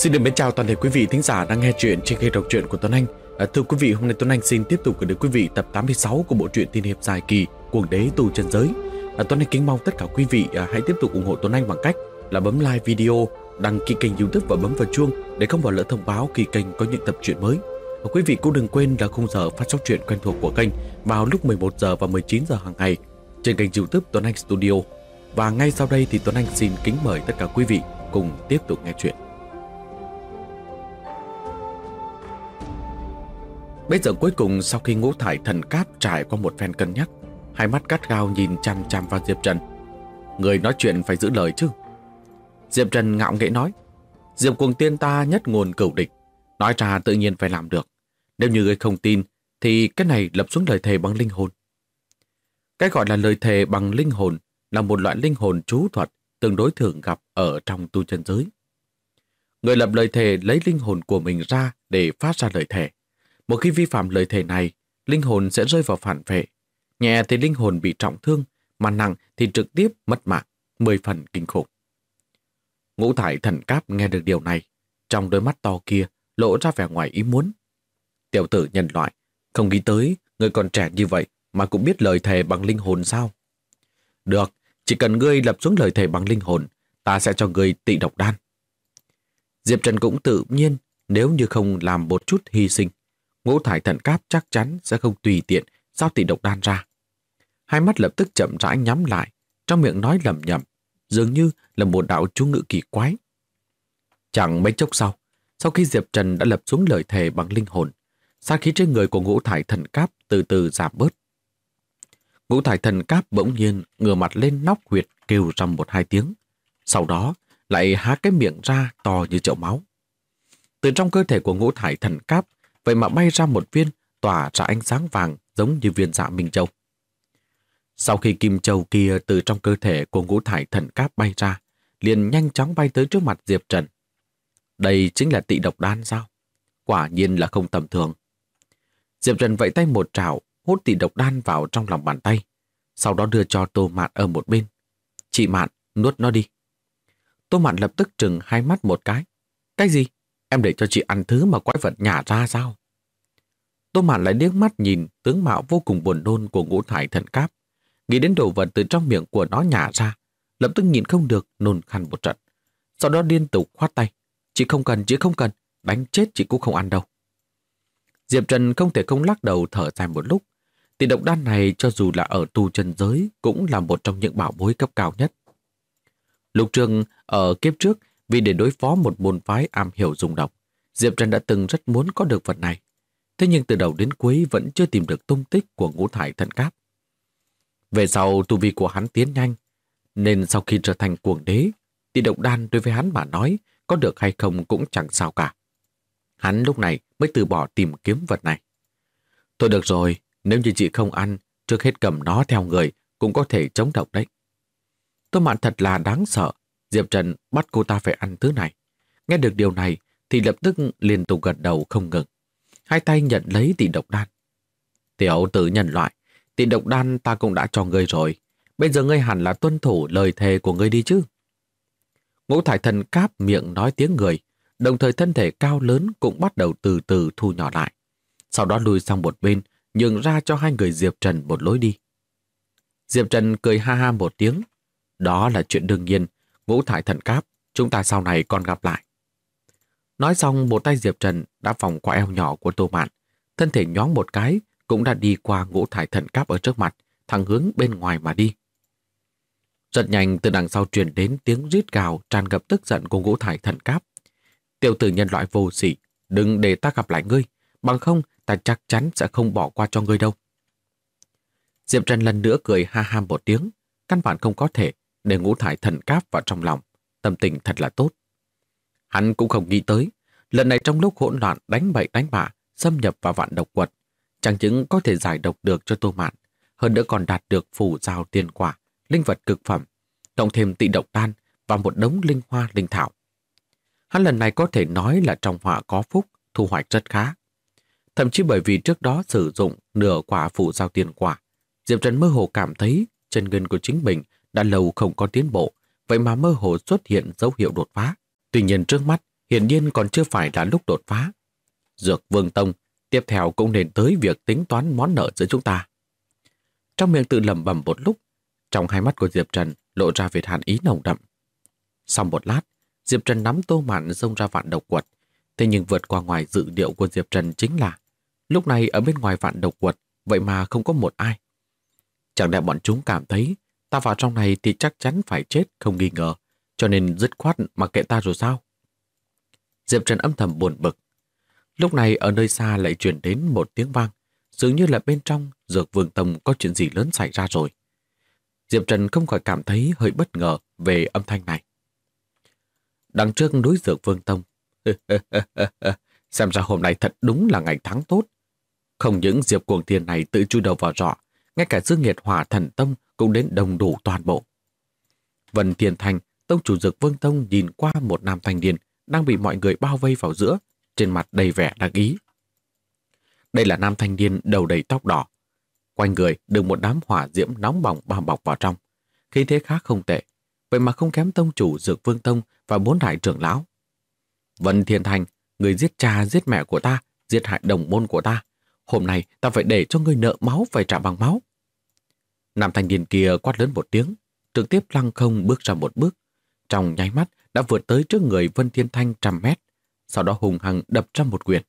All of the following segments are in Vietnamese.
Xin được mến chào toàn thể quý vị thính giả đang nghe chuyện trên kênh đọc truyện của Tuấn Anh. Thưa quý vị, hôm nay Tuấn Anh xin tiếp tục gửi đến quý vị tập 86 của bộ truyện tiên hiệp dài kỳ Cuồng đế tu chân giới. Tuấn Anh kính mong tất cả quý vị hãy tiếp tục ủng hộ Tuấn Anh bằng cách là bấm like video, đăng ký kênh YouTube và bấm vào chuông để không bỏ lỡ thông báo khi kênh có những tập truyện mới. Quý vị cũng đừng quên là khung giờ phát sóng truyện quen thuộc của kênh vào lúc 11 giờ và 19 giờ hàng ngày trên kênh YouTube Tuấn Anh Studio. Và ngay sau đây thì Tuấn Anh xin kính mời tất cả quý vị cùng tiếp tục nghe chuyện. Bây giờ cuối cùng, sau khi Ngũ Thải Thần Cáp trải qua một phen cân nhắc, hai mắt gắt gao nhìn chằm chằm vào Diệp Trần. Người nói chuyện phải giữ lời chứ. Diệp Trần ngạo nghễ nói, Diệp Cuồng Tiên ta nhất ngôn cửu địch, nói ra tự nhiên phải làm được. Nếu như người không tin thì cái này lập xuống lời thề bằng linh hồn. Cái gọi là lời thề bằng linh hồn là một loại linh hồn trú thuật tương đối thường gặp ở trong tu chân giới. Người lập lời thề lấy linh hồn của mình ra để phát ra lời thề. Một khi vi phạm lời thề này, linh hồn sẽ rơi vào phản vệ. Nhẹ thì linh hồn bị trọng thương, mà nặng thì trực tiếp mất mạng, 10 phần kinh khủng. Ngũ Thải Thần Cáp nghe được điều này, trong đôi mắt to kia lộ ra vẻ ngoài ý muốn. Tiểu tử nhân loại, không nghĩ tới người còn trẻ như vậy mà cũng biết lời thề bằng linh hồn sao? Được, chỉ cần ngươi lập xuống lời thề bằng linh hồn, ta sẽ cho ngươi Tị Độc Đan. Diệp Trần cũng tự nhiên, nếu như không làm một chút hy sinh, Ngũ Thải Thần Cáp chắc chắn sẽ không tùy tiện giao Tị Độc Đan ra. Hai mắt lập tức chậm rãi nhắm lại, trong miệng nói lẩm nhẩm, dường như là một đạo chú ngữ kỳ quái. Chẳng mấy chốc sau khi Diệp Trần đã lập xuống lời thề bằng linh hồn, sát khí trên người của Ngũ Thải Thần Cáp từ từ giảm bớt. Ngũ Thải Thần Cáp bỗng nhiên ngửa mặt lên nóc huyệt kêu rầm 1-2 tiếng, sau đó lại há cái miệng ra to như chậu máu. Từ trong cơ thể của Ngũ Thải Thần Cáp vậy mà bay ra một viên tỏa ra ánh sáng vàng giống như viên Dạ Minh Châu. Sau khi kim châu kia từ trong cơ thể của Ngũ Thải Thần Cáp bay ra, liền nhanh chóng bay tới trước mặt Diệp Trần. Đây chính là Tị Độc Đan sao? Quả nhiên là không tầm thường. Diệp Trần vẫy tay một trảo, hút Tị Độc Đan vào trong lòng bàn tay, sau đó đưa cho Tô Mạn ở một bên. Chị Mạn, nuốt nó đi. Tô Mạn lập tức trừng hai mắt một cái. Cái gì? Em để cho chị ăn thứ mà quái vật nhả ra sao? Tô Mạn lại liếc mắt nhìn tướng mạo vô cùng buồn nôn của Ngũ Thải Thần Cáp, nghĩ đến đồ vật từ trong miệng của nó nhả ra, lập tức nhịn không được nôn khan một trận. Sau đó liên tục khoát tay. Chị không cần, đánh chết chị cũng không ăn đâu. Diệp Trần không thể không lắc đầu thở dài một lúc. Tị Độc Đan này cho dù là ở tu chân giới cũng là một trong những bảo bối cấp cao nhất. Lục Trường ở kiếp trước, vì để đối phó một môn phái am hiểu dùng độc, Diệp Trần đã từng rất muốn có được vật này. Thế nhưng từ đầu đến cuối vẫn chưa tìm được tung tích của Ngũ Thải Thần Cáp. Về sau tu vi của hắn tiến nhanh, nên sau khi trở thành cuồng đế, Tị Độc Đan đối với hắn mà nói có được hay không cũng chẳng sao cả. Hắn lúc này mới từ bỏ tìm kiếm vật này. Thôi được rồi, nếu như chị không ăn, trước hết cầm nó theo người cũng có thể chống độc đấy. Tô Mạn thật là đáng sợ. Diệp Trần bắt cô ta phải ăn thứ này. Nghe được điều này thì lập tức liên tục gật đầu không ngừng. Hai tay nhận lấy Tị Độc Đan. Tiểu tử nhân loại, Tị Độc Đan ta cũng đã cho ngươi rồi. Bây giờ ngươi hẳn là tuân thủ lời thề của ngươi đi chứ. Ngũ Thải Thần Cáp miệng nói tiếng người, đồng thời thân thể cao lớn cũng bắt đầu từ từ thu nhỏ lại. Sau đó lùi sang một bên, nhường ra cho hai người Diệp Trần một lối đi. Diệp Trần cười ha ha một tiếng. Đó là chuyện đương nhiên. Ngũ Thải Thần Cáp, chúng ta sau này còn gặp lại. Nói xong, một tay Diệp Trần đã vòng qua eo nhỏ của Tô Mạn, thân thể nhoáng một cái cũng đã đi qua Ngũ Thải Thần Cáp ở trước mặt, thẳng hướng bên ngoài mà đi. Rất nhanh từ đằng sau truyền đến tiếng rít gào tràn ngập tức giận của Ngũ Thải Thần Cáp. Tiểu tử nhân loại vô sỉ, đừng để ta gặp lại ngươi, bằng không ta chắc chắn sẽ không bỏ qua cho ngươi đâu. Diệp Trần lần nữa cười ha ha một tiếng, căn bản không có thể để Ngũ Thải Thần Cáp vào trong lòng, tâm tình thật là tốt. Hắn cũng không nghĩ tới, lần này trong lúc hỗn loạn đánh bậy đánh bạ, xâm nhập vào vạn độc quật, chẳng những có thể giải độc được cho Tô Mạn, hơn nữa còn đạt được phù giao tiên quả, linh vật cực phẩm, cộng thêm Tị Độc Đan và một đống linh hoa linh thảo. Hắn lần này có thể nói là trong họa có phúc, thu hoạch rất khá. Thậm chí bởi vì trước đó sử dụng nửa quả phù giao tiên quả, Diệp Trần mơ hồ cảm thấy chân ngân của chính mình đã lâu không có tiến bộ, vậy mà mơ hồ xuất hiện dấu hiệu đột phá. Tuy nhiên trước mắt, hiển nhiên còn chưa phải là lúc đột phá. Dược Vương Tông tiếp theo cũng nên tới việc tính toán món nợ giữa chúng ta. Trong miệng tự lẩm bẩm một lúc, trong hai mắt của Diệp Trần lộ ra vệt hàn ý nồng đậm. Sau một lát, Diệp Trần nắm Tô Mạn xông ra vạn độc quật. Thế nhưng vượt qua ngoài dự liệu của Diệp Trần chính là lúc này ở bên ngoài vạn độc quật vậy mà không có một ai. Chẳng lẽ bọn chúng cảm thấy ta vào trong này thì chắc chắn phải chết không nghi ngờ, cho nên dứt khoát mặc kệ ta rồi sao? Diệp Trần âm thầm buồn bực. Lúc này ở nơi xa lại truyền đến một tiếng vang, dường như là bên trong Dược Vương Tông có chuyện gì lớn xảy ra rồi. Diệp Trần không khỏi cảm thấy hơi bất ngờ về âm thanh này. Đằng trước núi Dược Vương Tông, xem ra hôm nay thật đúng là ngày tháng tốt. Không những Diệp Cuồng Thiên này tự chui đầu vào rọ, ngay cả Dương Nghiệt Hỏa Thần Tông cũng đến đồng đủ toàn bộ. Vân Thiên Thành, tông chủ Dược Vương Tông nhìn qua một nam thanh niên đang bị mọi người bao vây vào giữa, trên mặt đầy vẻ đắc ý. Đây là nam thanh niên đầu đầy tóc đỏ. Quanh người được một đám hỏa diễm nóng bỏng bao bọc vào trong. Khí thế khác không tệ, vậy mà không kém tông chủ Dược Vương Tông và 4 đại trưởng lão. Vân Thiên Thành, người giết cha giết mẹ của ta, giết hại đồng môn của ta. Hôm nay ta phải để cho ngươi nợ máu phải trả bằng máu. Nam thanh niên kia quát lớn một tiếng, trực tiếp lăng không bước ra một bước. Trong nháy mắt đã vượt tới trước người Vân Thiên Thanh 100 mét, sau đó hùng hăng đập ra một quyền.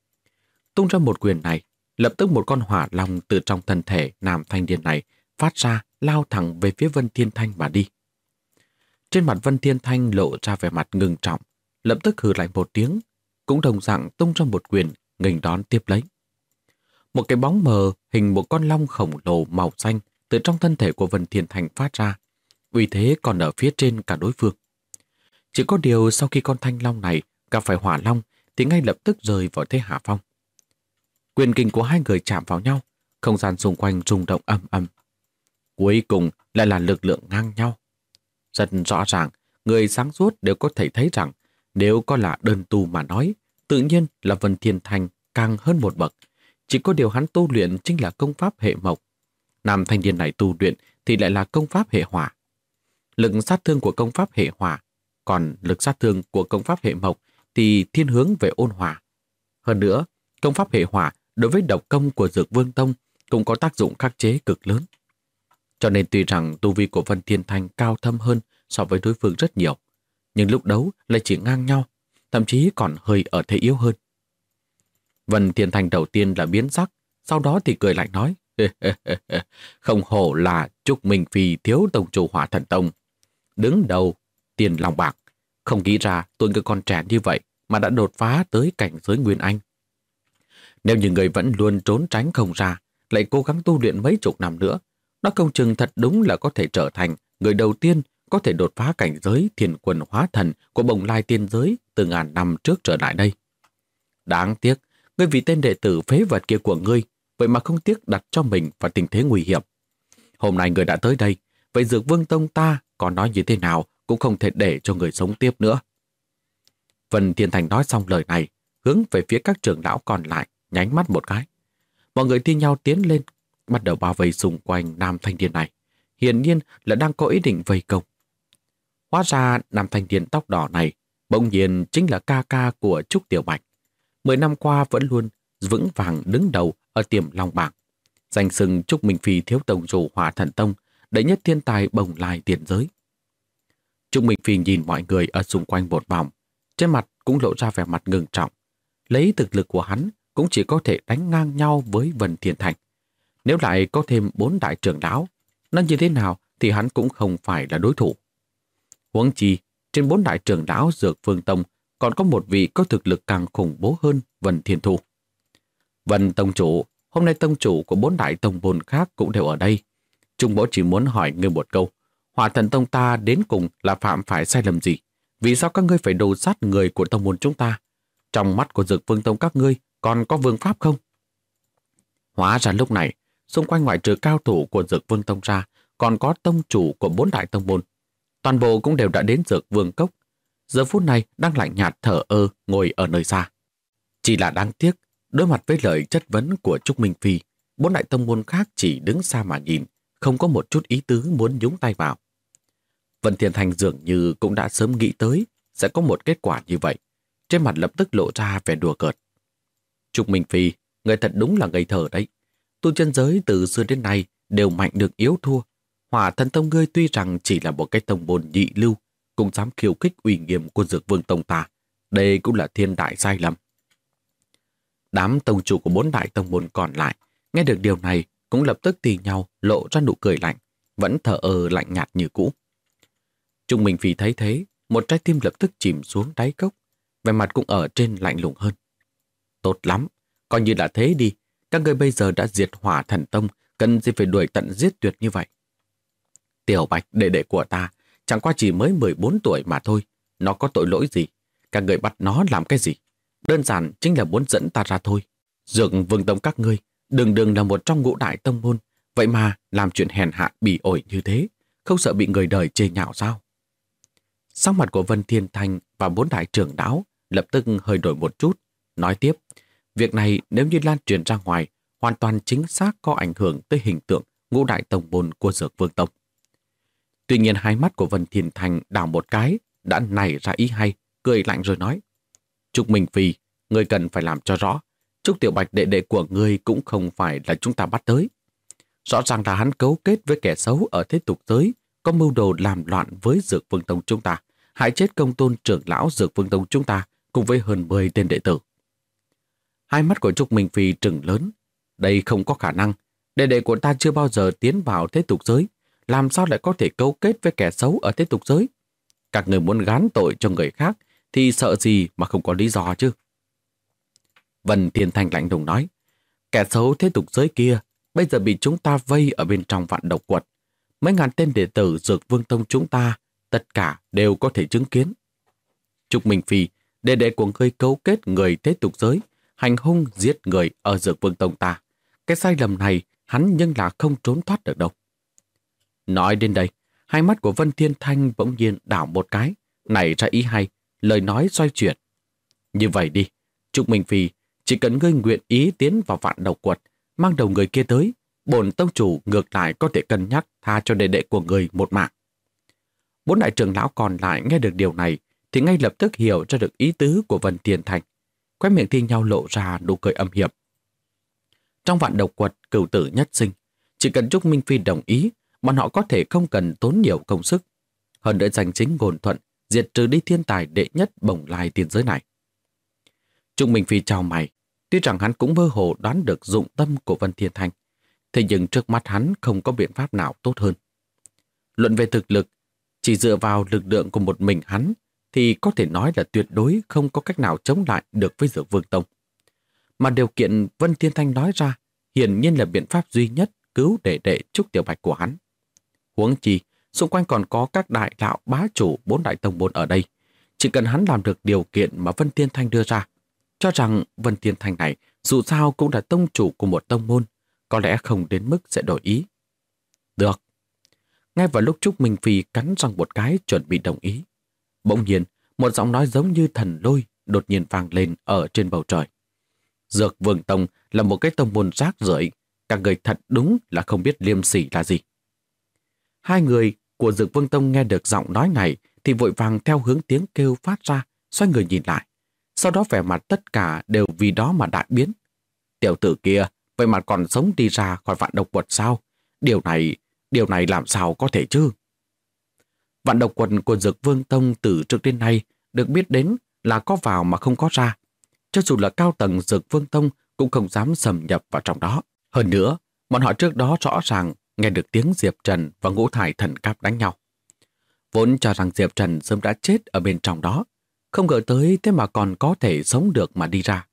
Tung ra một quyền này, lập tức một con hỏa long từ trong thân thể nam thanh niên này phát ra, lao thẳng về phía Vân Thiên Thanh mà đi. Trên mặt Vân Thiên Thanh lộ ra vẻ mặt ngưng trọng, lập tức hừ lại một tiếng, cũng đồng dạng tung ra một quyền nghênh đón tiếp lấy. Một cái bóng mờ hình một con long khổng lồ màu xanh từ trong thân thể của Vân Thiên Thanh phát ra, uy thế còn ở phía trên cả đối phương. Chỉ có điều sau khi con thanh long này gặp phải hỏa long thì ngay lập tức rơi vào thế hạ phong. Quyền kình của hai người chạm vào nhau, không gian xung quanh rung động ầm ầm. Cuối cùng lại là lực lượng ngang nhau. Rất rõ ràng, người sáng suốt đều có thể thấy rằng nếu có là đơn tu mà nói, tự nhiên là Vân Thiên Thanh càng hơn một bậc. Chỉ có điều hắn tu luyện chính là công pháp hệ mộc. Nam thanh niên này tu luyện thì lại là công pháp hệ hỏa. Lực sát thương của công pháp hệ hỏa, còn lực sát thương của công pháp hệ mộc thì thiên hướng về ôn hòa. Hơn nữa, công pháp hệ hỏa đối với độc công của Dược Vương Tông cũng có tác dụng khắc chế cực lớn. Cho nên tuy rằng tu vi của Vân Thiên Thanh cao thâm hơn so với đối phương rất nhiều, nhưng lúc đấu lại chỉ ngang nhau, thậm chí còn hơi ở thế yếu hơn. Vân Thiên Thanh đầu tiên là biến sắc, sau đó thì cười lạnh nói, không hổ là Trúc Minh Phi thiếu tông chủ Hỏa Thần Tông. Đứng đầu, tiền lòng bạc, không nghĩ ra tôi người con trẻ như vậy mà đã đột phá tới cảnh giới Nguyên Anh. Nếu như người vẫn luôn trốn tránh không ra, lại cố gắng tu luyện mấy chục năm nữa, nó công chừng thật đúng là có thể trở thành người đầu tiên có thể đột phá cảnh giới Thiên Quân Hóa Thần của Bồng Lai tiên giới từ ngàn năm trước trở lại đây. Đáng tiếc, ngươi vì tên đệ tử phế vật kia của ngươi, vậy mà không tiếc đặt cho mình vào tình thế nguy hiểm. Hôm nay người đã tới đây, vậy Dược Vương Tông ta có nói như thế nào cũng không thể để cho người sống tiếp nữa. Vân Thiên Thành nói xong lời này, hướng về phía các trưởng lão còn lại, nhánh mắt một cái. Mọi người thi nhau tiến lên, bắt đầu bao vây xung quanh nam thanh niên này. Hiển nhiên là đang có ý định vây công. Hóa ra nam thanh niên tóc đỏ này bỗng nhiên chính là ca ca của Trúc Tiểu Bạch. 10 năm qua vẫn luôn vững vàng đứng đầu ở Tiềm Long bảng. Danh xưng Trúc Minh Phi thiếu tông chủ Hỏa Thần Tông, đệ nhất thiên tài Bồng Lai tiền giới. Trúc Minh Phi nhìn mọi người ở xung quanh một vòng, trên mặt cũng lộ ra vẻ mặt ngưng trọng. Lấy thực lực của hắn cũng chỉ có thể đánh ngang nhau với Vân Thiên Thành. Nếu lại có thêm 4 đại trưởng lão, nó như thế nào thì hắn cũng không phải là đối thủ. Huống chi, trên 4 đại trưởng lão Dược Vương Tông còn có một vị có thực lực càng khủng bố hơn Vân Thiên Thu. Vân Tông chủ, hôm nay tông chủ của 4 đại tông môn khác cũng đều ở đây. Trung Bố chỉ muốn hỏi ngươi một câu, Hỏa Thần Tông ta đến cùng là phạm phải sai lầm gì? Vì sao các ngươi phải đồ sát người của tông môn chúng ta? Trong mắt của Dược Vương Tông các ngươi còn có vương pháp không? Hóa ra lúc này, xung quanh ngoại trừ cao thủ của Dược Vương Tông ra, còn có tông chủ của 4 đại tông môn. Toàn bộ cũng đều đã đến Dược Vương Cốc. Giờ phút này đang lạnh nhạt thở ơ ngồi ở nơi xa. Chỉ là đáng tiếc, đối mặt với lời chất vấn của Trúc Minh Phi, 4 đại tông môn khác chỉ đứng xa mà nhìn, không có một chút ý tứ muốn nhúng tay vào. Vân Thiên Thành dường như cũng đã sớm nghĩ tới sẽ có một kết quả như vậy, trên mặt lập tức lộ ra vẻ đùa cợt. Trúc Minh Phi, người thật đúng là ngây thơ đấy. Tu chân giới từ xưa đến nay đều mạnh được yếu thua. Hỏa Thần Tông ngươi tuy rằng chỉ là một cái tông môn nhị lưu, cũng dám khiêu khích uy nghiêm của Dược Vương Tông ta. Đây cũng là thiên đại sai lầm. Đám tông chủ của 4 đại tông môn còn lại nghe được điều này cũng lập tức tì nhau lộ ra nụ cười lạnh, vẫn thờ ơ lạnh nhạt như cũ. Trung Minh Phi thấy thế, một trái tim lập tức chìm xuống đáy cốc, vẻ mặt cũng ở trên lạnh lùng hơn. Tốt lắm, coi như là thế đi, các ngươi bây giờ đã diệt Hỏa Thần Tông, cần gì phải đuổi tận giết tuyệt như vậy. Tiểu Bạch, đệ đệ của ta, chẳng qua chỉ mới 14 tuổi mà thôi, nó có tội lỗi gì? Các ngươi bắt nó làm cái gì? Đơn giản chính là muốn dẫn ta ra thôi. Dược Vương Tông các ngươi, đừng là một trong 5 đại tông môn, vậy mà làm chuyện hèn hạ bỉ ổi như thế, không sợ bị người đời chê nhạo sao? Sắc mặt của Vân Thiên Thanh và 4 đại trưởng lão lập tức hơi đổi một chút, nói tiếp, việc này nếu như lan truyền ra ngoài, hoàn toàn chính xác có ảnh hưởng tới hình tượng 5 đại tông môn của Dược Vương Tông. Tuy nhiên hai mắt của Vân Thiên Thanh đảo một cái, đã nảy ra ý hay, cười lạnh rồi nói, Trúc Minh Phi, ngươi cần phải làm cho rõ, Trúc Tiểu Bạch đệ đệ của ngươi cũng không phải là chúng ta bắt tới. Rõ ràng là hắn cấu kết với kẻ xấu ở thế tục giới, có mưu đồ làm loạn với Dược Vương Tông chúng ta, hại chết công tôn trưởng lão Dược Vương Tông chúng ta, cùng với hơn 10 tên đệ tử. Hai mắt của Trúc Minh Phi trừng lớn. Đây không có khả năng. Đệ đệ của ta chưa bao giờ tiến vào thế tục giới. Làm sao lại có thể cấu kết với kẻ xấu ở thế tục giới? Các người muốn gán tội cho người khác thì sợ gì mà không có lý do chứ? Vân Thiên Thanh lạnh lùng nói, kẻ xấu thế tục giới kia bây giờ bị chúng ta vây ở bên trong Vạn Độc Quật. Mấy ngàn tên đệ tử Dược Vương Tông chúng ta tất cả đều có thể chứng kiến. Trúc Minh Phi, đệ đệ của ngươi cấu kết người thế tục giới, hành hung giết người ở Dược Vương Tông ta. Cái sai lầm này hắn nhưng là không trốn thoát được đâu. Nói đến đây, hai mắt của Vân Thiên Thanh bỗng nhiên đảo một cái, nảy ra ý hay, lời nói xoay chuyển. Như vậy đi, Trúc Minh Phi, chỉ cần ngươi nguyện ý tiến vào Vạn Độc Quật, mang đầu người kia tới, bổn tông chủ ngược lại có thể cân nhắc tha cho đệ đệ của người một mạng. 4 đại trưởng lão còn lại nghe được điều này thì ngay lập tức hiểu ra được ý tứ của Vân Thiên Thanh. Khóe miệng thi nhau lộ ra nụ cười âm hiểm. Trong Vạn Độc Quật cửu tử nhất sinh, chỉ cần Trúc Minh Phi đồng ý, bọn họ có thể không cần tốn nhiều công sức. Hơn nữa giành chính ngôn thuận, diệt trừ đi thiên tài đệ nhất bồng lai tiên giới này. Trúc Minh Phi chào mày, tuy rằng hắn cũng mơ hồ đoán được dụng tâm của Vân Thiên Thanh, thế nhưng trước mắt hắn không có biện pháp nào tốt hơn. Luận về thực lực, chỉ dựa vào lực lượng của một mình hắn thì có thể nói là tuyệt đối không có cách nào chống lại được với Dược Vương Tông. Mà điều kiện Vân Thiên Thanh nói ra hiển nhiên là biện pháp duy nhất cứu đệ đệ Trúc Tiểu Bạch của hắn. Huống chi, xung quanh còn có các đại đạo bá chủ 4 đại tông môn ở đây. Chỉ cần hắn làm được điều kiện mà Vân Thiên Thanh đưa ra, cho rằng Vân Thiên Thanh này dù sao cũng là tông chủ của một tông môn, có lẽ không đến mức sẽ đổi ý. Được. Ngay vào lúc Trúc Minh Phi cắn răng một cái chuẩn bị đồng ý, bỗng nhiên, một giọng nói giống như thần lôi đột nhiên vang lên ở trên bầu trời. Dược Vương Tông là một cái tông môn rác rưởi, các người thật đúng là không biết liêm sỉ là gì. Hai người của Dược Vương Tông nghe được giọng nói này thì vội vàng theo hướng tiếng kêu phát ra, xoay người nhìn lại. Sau đó vẻ mặt tất cả đều vì đó mà đại biến. Tiểu tử kia, vậy mà còn sống đi ra khỏi Vạn Độc Quật sao? Điều này làm sao có thể chứ? Vạn Độc Quật của Dược Vương Tông từ trước đến nay được biết đến là có vào mà không có ra. Cho dù là cao tầng Dược Vương Tông cũng không dám xâm nhập vào trong đó. Hơn nữa, bọn họ trước đó rõ ràng nghe được tiếng Diệp Trần và Ngũ Thải Thần Cáp đánh nhau. Vốn cho rằng Diệp Trần sớm đã chết ở bên trong đó, không ngờ tới thế mà còn có thể sống được mà đi ra.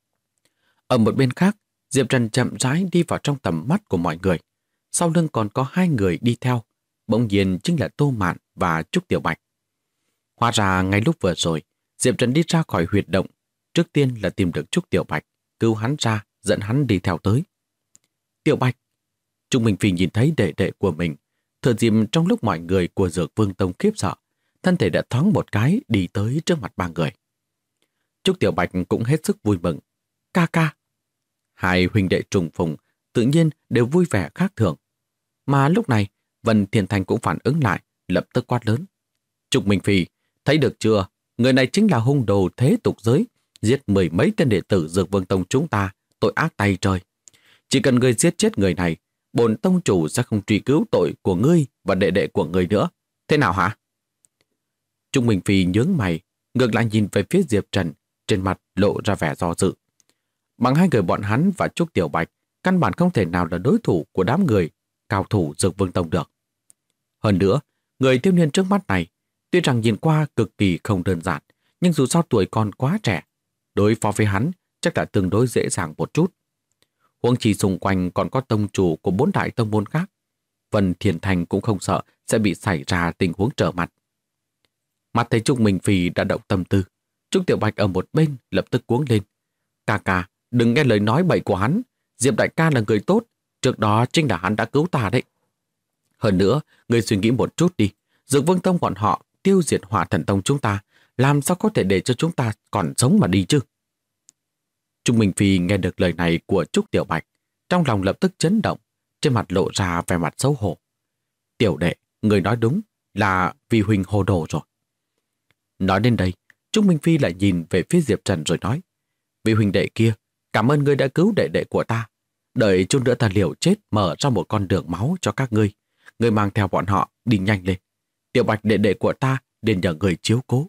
Ở một bên khác, Diệp Trần chậm rãi đi vào trong tầm mắt của mọi người. Sau lưng còn có 2 người đi theo, bỗng nhiên chính là Tô Mạn và Trúc Tiểu Bạch. Hóa ra ngay lúc vừa rồi, Diệp Trần đi ra khỏi huyệt động, trước tiên là tìm được Trúc Tiểu Bạch, cứu hắn ra, dẫn hắn đi theo tới. Tiểu Bạch! Trúc Minh Phi nhìn thấy đệ đệ của mình, thừa dịp trong lúc mọi người của Dược Vương Tông khiếp sợ, thân thể đã thoáng một cái đi tới trước mặt 3 người. Trúc Tiểu Bạch cũng hết sức vui mừng. Ca ca! Hai huynh đệ trùng phùng tự nhiên đều vui vẻ khác thường. Mà lúc này, Vân Thiên Thanh cũng phản ứng lại, lập tức quát lớn. Trúc Minh Phi, thấy được chưa? Người này chính là hung đồ thế tục giới, giết mười mấy tên đệ tử Dược Vương Tông chúng ta, tội ác tay trời. Chỉ cần ngươi giết chết người này, bổn tông chủ sẽ không truy cứu tội của ngươi và đệ đệ của ngươi nữa. Thế nào hả? Trung Minh Phi nhướng mày, ngược lại nhìn về phía Diệp Trần, trên mặt lộ ra vẻ do dự. Bằng hai người bọn hắn và Trúc Tiểu Bạch, căn bản không thể nào là đối thủ của đám người cao thủ Dược Vương Tông được. Hơn nữa, người thiếu niên trước mắt này, tuy rằng nhìn qua cực kỳ không đơn giản, nhưng dù sao tuổi còn quá trẻ, đối phó với hắn chắc là tương đối dễ dàng một chút. Huống chi xung quanh còn có tông chủ của 4 đại tông môn khác. Vân Thiên Thành cũng không sợ sẽ bị xảy ra tình huống trở mặt. Mặt thấy Trúc Minh Phi đã động tâm tư, Trúc Tiểu Bạch ở một bên lập tức cuống lên. Ca ca, đừng nghe lời nói bậy của hắn. Diệp đại ca là người tốt, trước đó chính là hắn đã cứu ta đấy. Hơn nữa, người suy nghĩ một chút đi. Dược Vương Tông bọn họ tiêu diệt Hỏa Thần Tông chúng ta, làm sao có thể để cho chúng ta còn sống mà đi chứ? Trung Minh Phi nghe được lời này của Trúc Tiểu Bạch, trong lòng lập tức chấn động, trên mặt lộ ra vẻ mặt xấu hổ. Tiểu đệ, người nói đúng, là vì huynh hồ đồ rồi. Nói đến đây, Trung Minh Phi lại nhìn về phía Diệp Trần rồi nói, vị huynh đệ kia, cảm ơn ngươi đã cứu đệ đệ của ta. Đợi chút nữa ta liều chết mở ra một con đường máu cho các ngươi. Ngươi mang theo bọn họ đi nhanh lên. Tiểu Bạch đệ đệ của ta nên nhờ người chiếu cố.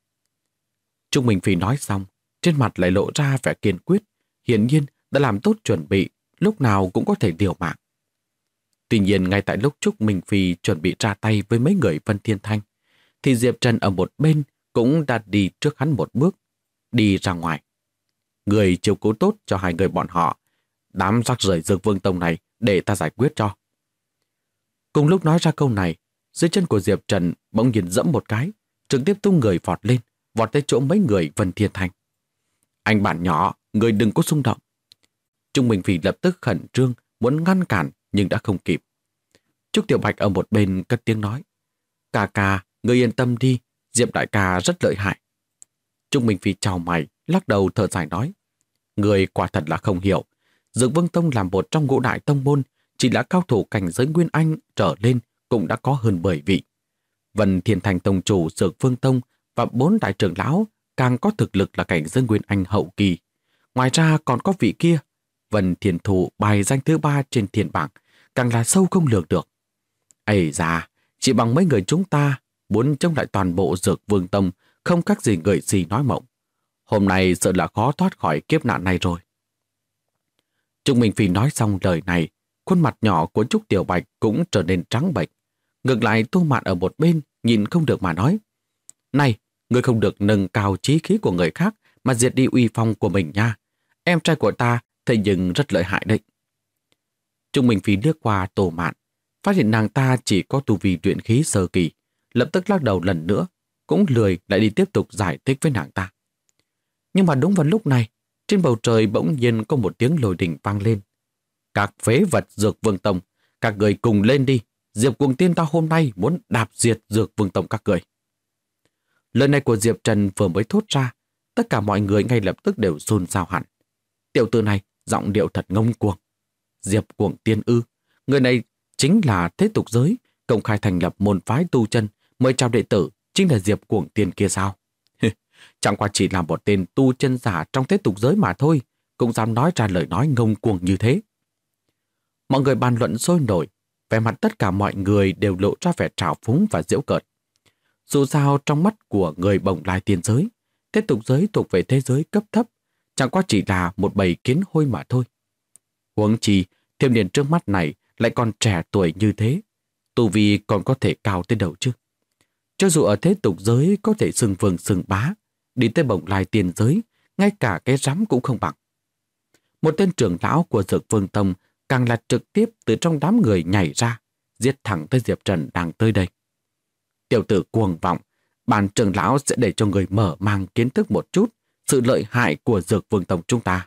Trung Minh Phi nói xong, trên mặt lại lộ ra vẻ kiên quyết, hiển nhiên đã làm tốt chuẩn bị, lúc nào cũng có thể liều mạng. Tuy nhiên ngay tại lúc Trúc Minh Phi chuẩn bị ra tay với mấy người Vân Thiên Thanh, thì Diệp Trần ở một bên cũng đã đi trước hắn một bước, đi ra ngoài. Người chiếu cố tốt cho hai người bọn họ, đám rác rưởi Dược Vương Tông này để ta giải quyết cho. Cùng lúc nói ra câu này, dưới chân của Diệp Trần bỗng nhiên dẫm một cái, trực tiếp tung người vọt lên, vọt tới chỗ mấy người Vân Thiên Thanh. Anh bạn nhỏ, người đừng có xung động. Trung Minh Phi lập tức khẩn trương, muốn ngăn cản nhưng đã không kịp. Trúc Tiểu Bạch ở một bên cất tiếng nói, ca ca, người yên tâm đi, Diệp đại ca rất lợi hại. Trung Minh Phi chào mày, lắc đầu thở dài nói, người quả thật là không hiểu. Dược Vương Tông làm một trong ngũ đại tông môn, chỉ là cao thủ cảnh giới Nguyên Anh trở lên cũng đã có hơn 10 vị. Vân Thiên Thành tông chủ Dược Vương Tông và 4 đại trưởng lão càng có thực lực là cảnh giới Nguyên Anh hậu kỳ. Ngoài ra còn có vị kia, Vân Thiên Thụ bài danh thứ 3 trên thiên bảng, càng là sâu không lường được. Ây da, chỉ bằng mấy người chúng ta muốn chống lại toàn bộ Dược Vương Tông, không khác gì người gì nói mộng. Hôm nay sợ là khó thoát khỏi kiếp nạn này rồi. Trung Minh Phi nói xong lời này, khuôn mặt nhỏ của Trúc Tiểu Bạch cũng trở nên trắng bệch. Ngược lại Tô Mạn ở một bên nhìn không được mà nói, này, ngươi không được nâng cao chí khí của người khác mà diệt đi uy phong của mình nha. Em trai của ta thấy nhưng rất lợi hại đấy. Trung Minh Phi liếc qua Tô Mạn, phát hiện nàng ta chỉ có tu vi luyện khí sơ kỳ, lập tức lắc đầu lần nữa, cũng lười lại đi tiếp tục giải thích với nàng ta. Nhưng mà đúng vào lúc này, trên bầu trời bỗng nhiên có một tiếng lôi đình vang lên. Các phế vật Dược Vương Tông, các người cùng lên đi. Diệp Cuồng Tiên ta hôm nay muốn đạp diệt Dược Vương Tông các người. Lời này của Diệp Trần vừa mới thốt ra, tất cả mọi người ngay lập tức đều xôn xao hẳn. Tiểu tử này giọng điệu thật ngông cuồng. Diệp Cuồng Tiên ư? Người này chính là thế tục giới, công khai thành lập môn phái tu chân, mời chào đệ tử, chính là Diệp Cuồng Tiên kia sao? Chẳng qua chỉ là một tên tu chân giả trong thế tục giới mà thôi, cũng dám nói ra lời nói ngông cuồng như thế. Mọi người bàn luận sôi nổi, vẻ mặt tất cả mọi người đều lộ ra vẻ trào phúng và giễu cợt. Dù sao trong mắt của người bồng lai tiên giới, thế tục giới thuộc về thế giới cấp thấp, chẳng qua chỉ là một bầy kiến hôi mà thôi. Huống chi, thiếu niên trước mắt này lại còn trẻ tuổi như thế, tu vi còn có thể cao tới đâu chứ. Cho dù ở thế tục giới có thể xưng vương xưng bá, đi tới bồng lai tiên giới, ngay cả cái rắm cũng không bằng. Một tên trưởng lão của Dược Vương Tông càng là trực tiếp từ trong đám người nhảy ra, giết thẳng tới Diệp Trần đang tới đây. Tiểu tử cuồng vọng, bản trưởng lão sẽ để cho người mở mang kiến thức một chút sự lợi hại của Dược Vương Tông chúng ta.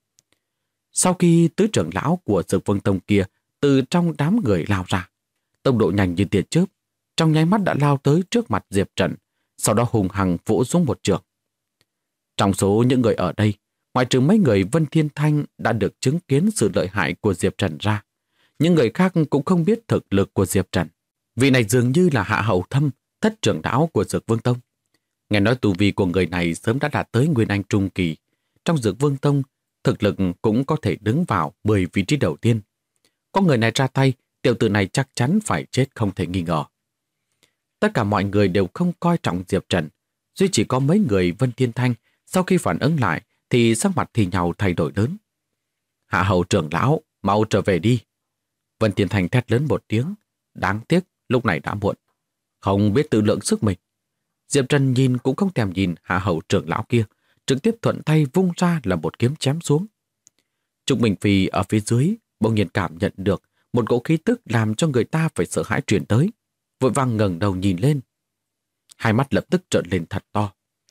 Sau khi tứ trưởng lão của Dược Vương Tông kia từ trong đám người lao ra, tốc độ nhanh như tia chớp, trong nháy mắt đã lao tới trước mặt Diệp Trần, sau đó hùng hăng vỗ xuống một trường. Trong số những người ở đây, ngoại trừ mấy người Vân Thiên Thanh đã được chứng kiến sự lợi hại của Diệp Trần ra, những người khác cũng không biết thực lực của Diệp Trần. Vị này dường như là Hạ Hầu Thâm, thất trưởng lão của Dược Vương Tông. Nghe nói tu vi của người này sớm đã đạt tới Nguyên Anh Trung Kỳ. Trong Dược Vương Tông, thực lực cũng có thể đứng vào 10 vị trí đầu tiên. Có người này ra tay, tiểu tử này chắc chắn phải chết không thể nghi ngờ. Tất cả mọi người đều không coi trọng Diệp Trần. Duy chỉ có mấy người Vân Thiên Thanh sau khi phản ứng lại thì sắc mặt thì nhau thay đổi lớn. Hạ hầu trưởng lão, mau trở về đi. Vân Thiên Thanh thét lớn một tiếng. Đáng tiếc, lúc này đã muộn. Không biết tự lượng sức mình. Diệp Trần nhìn cũng không thèm nhìn hạ hầu trưởng lão kia, trực tiếp thuận tay vung ra là một kiếm chém xuống. Trúc Minh Phi ở phía dưới bỗng nhiên cảm nhận được một cỗ khí tức làm cho người ta phải sợ hãi truyền tới, vội vàng ngẩng đầu nhìn lên. Hai mắt lập tức trợn lên thật to.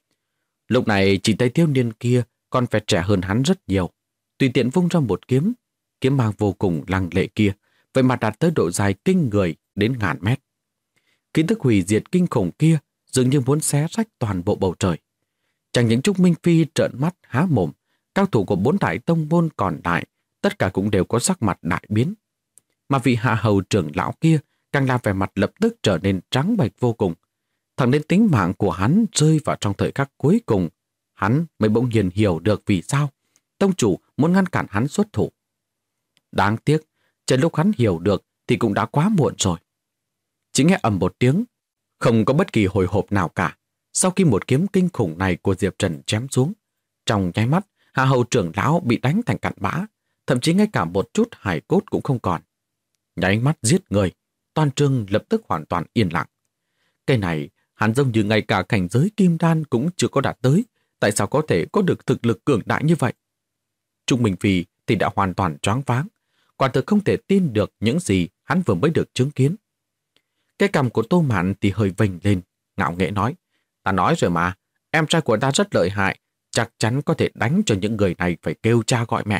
Lúc này chỉ thấy thiếu niên kia còn phải trẻ hơn hắn rất nhiều, tùy tiện vung ra một kiếm, kiếm mang vô cùng lăng lệ kia, vậy mà đạt tới độ dài kinh người đến ngàn mét. Khí tức hủy diệt kinh khủng kia dường như muốn xé rách toàn bộ bầu trời. Chẳng những Trúc Minh Phi trợn mắt há mồm, cao thủ của 4 đại tông môn còn lại, tất cả cũng đều có sắc mặt đại biến. Mà vị hạ hầu trưởng lão kia càng làm vẻ mặt lập tức trở nên trắng bệch vô cùng. Thẳng đến tính mạng của hắn rơi vào trong thời khắc cuối cùng, hắn mới bỗng nhiên hiểu được vì sao tông chủ muốn ngăn cản hắn xuất thủ. Đáng tiếc, chờ lúc hắn hiểu được thì cũng đã quá muộn rồi. Chỉ nghe ầm một tiếng, không có bất kỳ hồi hộp nào cả. Sau khi một kiếm kinh khủng này của Diệp Trần chém xuống, trong nháy mắt, hạ hầu trưởng lão bị đánh thành cặn bã, thậm chí ngay cả một chút hài cốt cũng không còn. Nháy mắt giết người, toàn trường lập tức hoàn toàn yên lặng. Cái này, hắn giống như ngay cả cảnh giới kim đan cũng chưa có đạt tới, tại sao có thể có được thực lực cường đại như vậy? Trung Minh Phi thì đã hoàn toàn choáng váng, quả thực không thể tin được những gì hắn vừa mới được chứng kiến. Cái cằm của Tô Mạn thì hơi vênh lên, ngạo nghễ nói, ta nói rồi mà, em trai của ta rất lợi hại, chắc chắn có thể đánh cho những người này phải kêu cha gọi mẹ.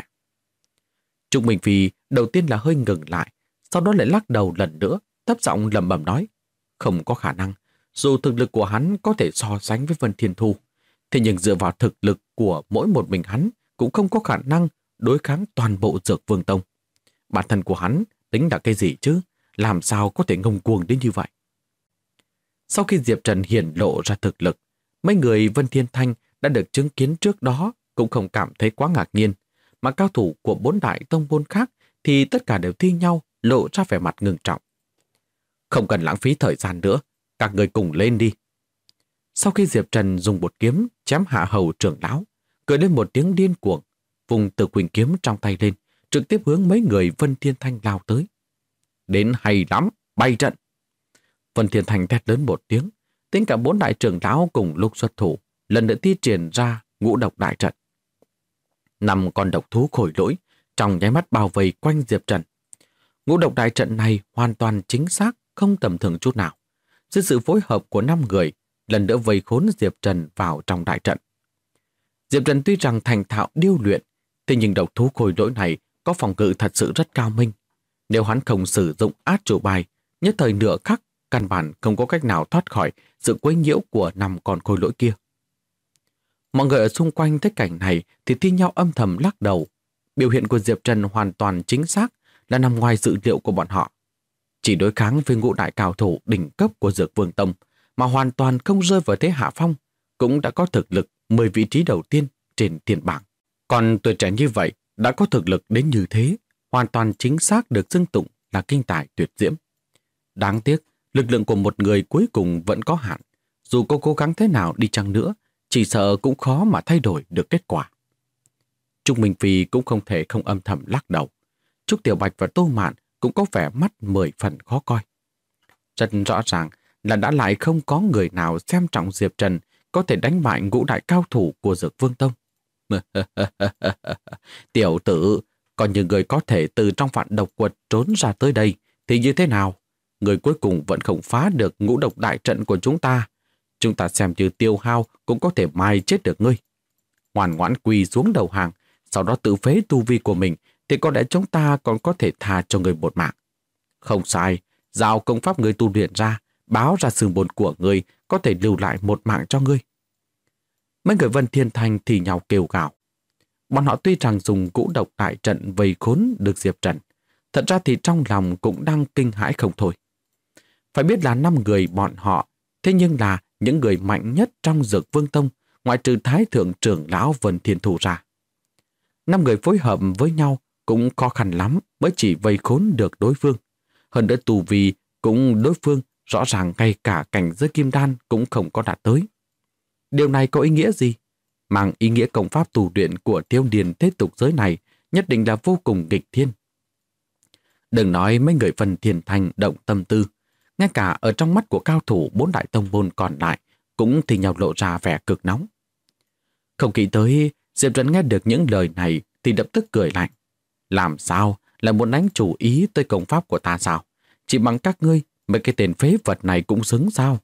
Trung Minh Phi đầu tiên là hơi ngừng lại, sau đó lại lắc đầu lần nữa, thấp giọng lẩm bẩm nói, không có khả năng, dù thực lực của hắn có thể so sánh với Vân Thiên Thu, thế nhưng dựa vào thực lực của mỗi một mình hắn cũng không có khả năng đối kháng toàn bộ Dược Vương Tông. Bản thân của hắn tính là cái gì chứ, làm sao có thể ngông cuồng đến như vậy? Sau khi Diệp Trần hiển lộ ra thực lực, mấy người Vân Thiên Thanh đã được chứng kiến trước đó cũng không cảm thấy quá ngạc nhiên, mà cao thủ của 4 đại tông môn khác thì tất cả đều thi nhau lộ ra vẻ mặt ngưng trọng. Không cần lãng phí thời gian nữa, các người cùng lên đi. Sau khi Diệp Trần dùng một kiếm chém hạ hầu trưởng lão, cười lên một tiếng điên cuồng, vùng từ quỳnh kiếm trong tay lên, trực tiếp hướng mấy người Vân Thiên Thanh lao tới. Đến hay lắm, bay trận. Vân Thiên Thanh thét lớn một tiếng, tính cả 4 đại trưởng lão cùng lúc xuất thủ, lần nữa thi triển ra ngũ độc đại trận. 5 con độc thú khôi lỗi trong nháy mắt bao vây quanh Diệp Trần. Ngũ độc đại trận này hoàn toàn chính xác, không tầm thường chút nào. Dưới sự phối hợp của 5 người, lần nữa vây khốn Diệp Trần vào trong đại trận. Diệp Trần tuy rằng thành thạo điêu luyện, thế nhưng độc thú khôi lỗi này có phòng ngự thật sự rất cao minh. Nếu hắn không sử dụng át chủ bài, nhất thời nửa khắc, căn bản không có cách nào thoát khỏi sự quấy nhiễu của 5 con khôi lỗi kia. Mọi người ở xung quanh thấy cảnh này thì thi nhau âm thầm lắc đầu. Biểu hiện của Diệp Trần hoàn toàn chính xác, là nằm ngoài dự liệu của bọn họ. Chỉ đối kháng với ngũ đại cao thủ đỉnh cấp của Dược Vương Tông mà hoàn toàn không rơi vào thế hạ phong, cũng đã có thực lực 10 vị trí đầu tiên trên thiên bảng. Còn tuổi trẻ như vậy đã có thực lực đến như thế, hoàn toàn chính xác được xưng tụng là kinh tài tuyệt diễm. Đáng tiếc, lực lượng của một người cuối cùng vẫn có hạn. Dù có cố gắng thế nào đi chăng nữa, chỉ sợ cũng khó mà thay đổi được kết quả. Trúc Minh Phi cũng không thể không âm thầm lắc đầu. Trúc Tiểu Bạch và Tô Mạn cũng có vẻ mắt 10 phần khó coi. Rất rõ ràng là đã lại không có người nào xem trọng Diệp Trần có thể đánh bại ngũ đại cao thủ của Dược Vương Tông. Tiểu tử, còn những người có thể từ trong vạn độc quật trốn ra tới đây thì như thế nào? Người cuối cùng vẫn không phá được ngũ độc đại trận của chúng ta. Chúng ta xem như tiêu hao cũng có thể mai chết được ngươi. Ngoan ngoãn quỳ xuống đầu hàng, sau đó tự phế tu vi của mình, thì có lẽ chúng ta còn có thể tha cho người một mạng. Không sai, giao công pháp người tu luyện ra, báo ra xương bồn của người có thể lưu lại một mạng cho ngươi. Mấy người Vân Thiên Thanh thì nhau kêu gào. Bọn họ tuy rằng dùng ngũ độc đại trận vây khốn được Diệp Trần, thật ra thì trong lòng cũng đang kinh hãi không thôi. Phải biết là 5 người bọn họ, thế nhưng là những người mạnh nhất trong Dược Vương Tông, ngoại trừ Thái Thượng trưởng lão Vân Thiên Thù ra. 5 người phối hợp với nhau cũng khó khăn lắm mới chỉ vây khốn được đối phương. Hơn nữa tù vi cũng đối phương rõ ràng ngay cả cảnh giới kim đan cũng không có đạt tới. Điều này có ý nghĩa gì? Mang ý nghĩa công pháp tu luyện của thiếu niên thế tục giới này nhất định là vô cùng nghịch thiên. Đừng nói mấy người Vân Thiên Thành động tâm tư, ngay cả ở trong mắt của cao thủ 4 đại tông môn còn lại cũng thì nhau lộ ra vẻ cực nóng. Không nghĩ tới, Diệp Trần nghe được những lời này thì lập tức cười lạnh. Làm sao là muốn đánh chủ ý tới công pháp của ta sao? Chỉ bằng các ngươi, mấy cái tên phế vật này cũng xứng sao?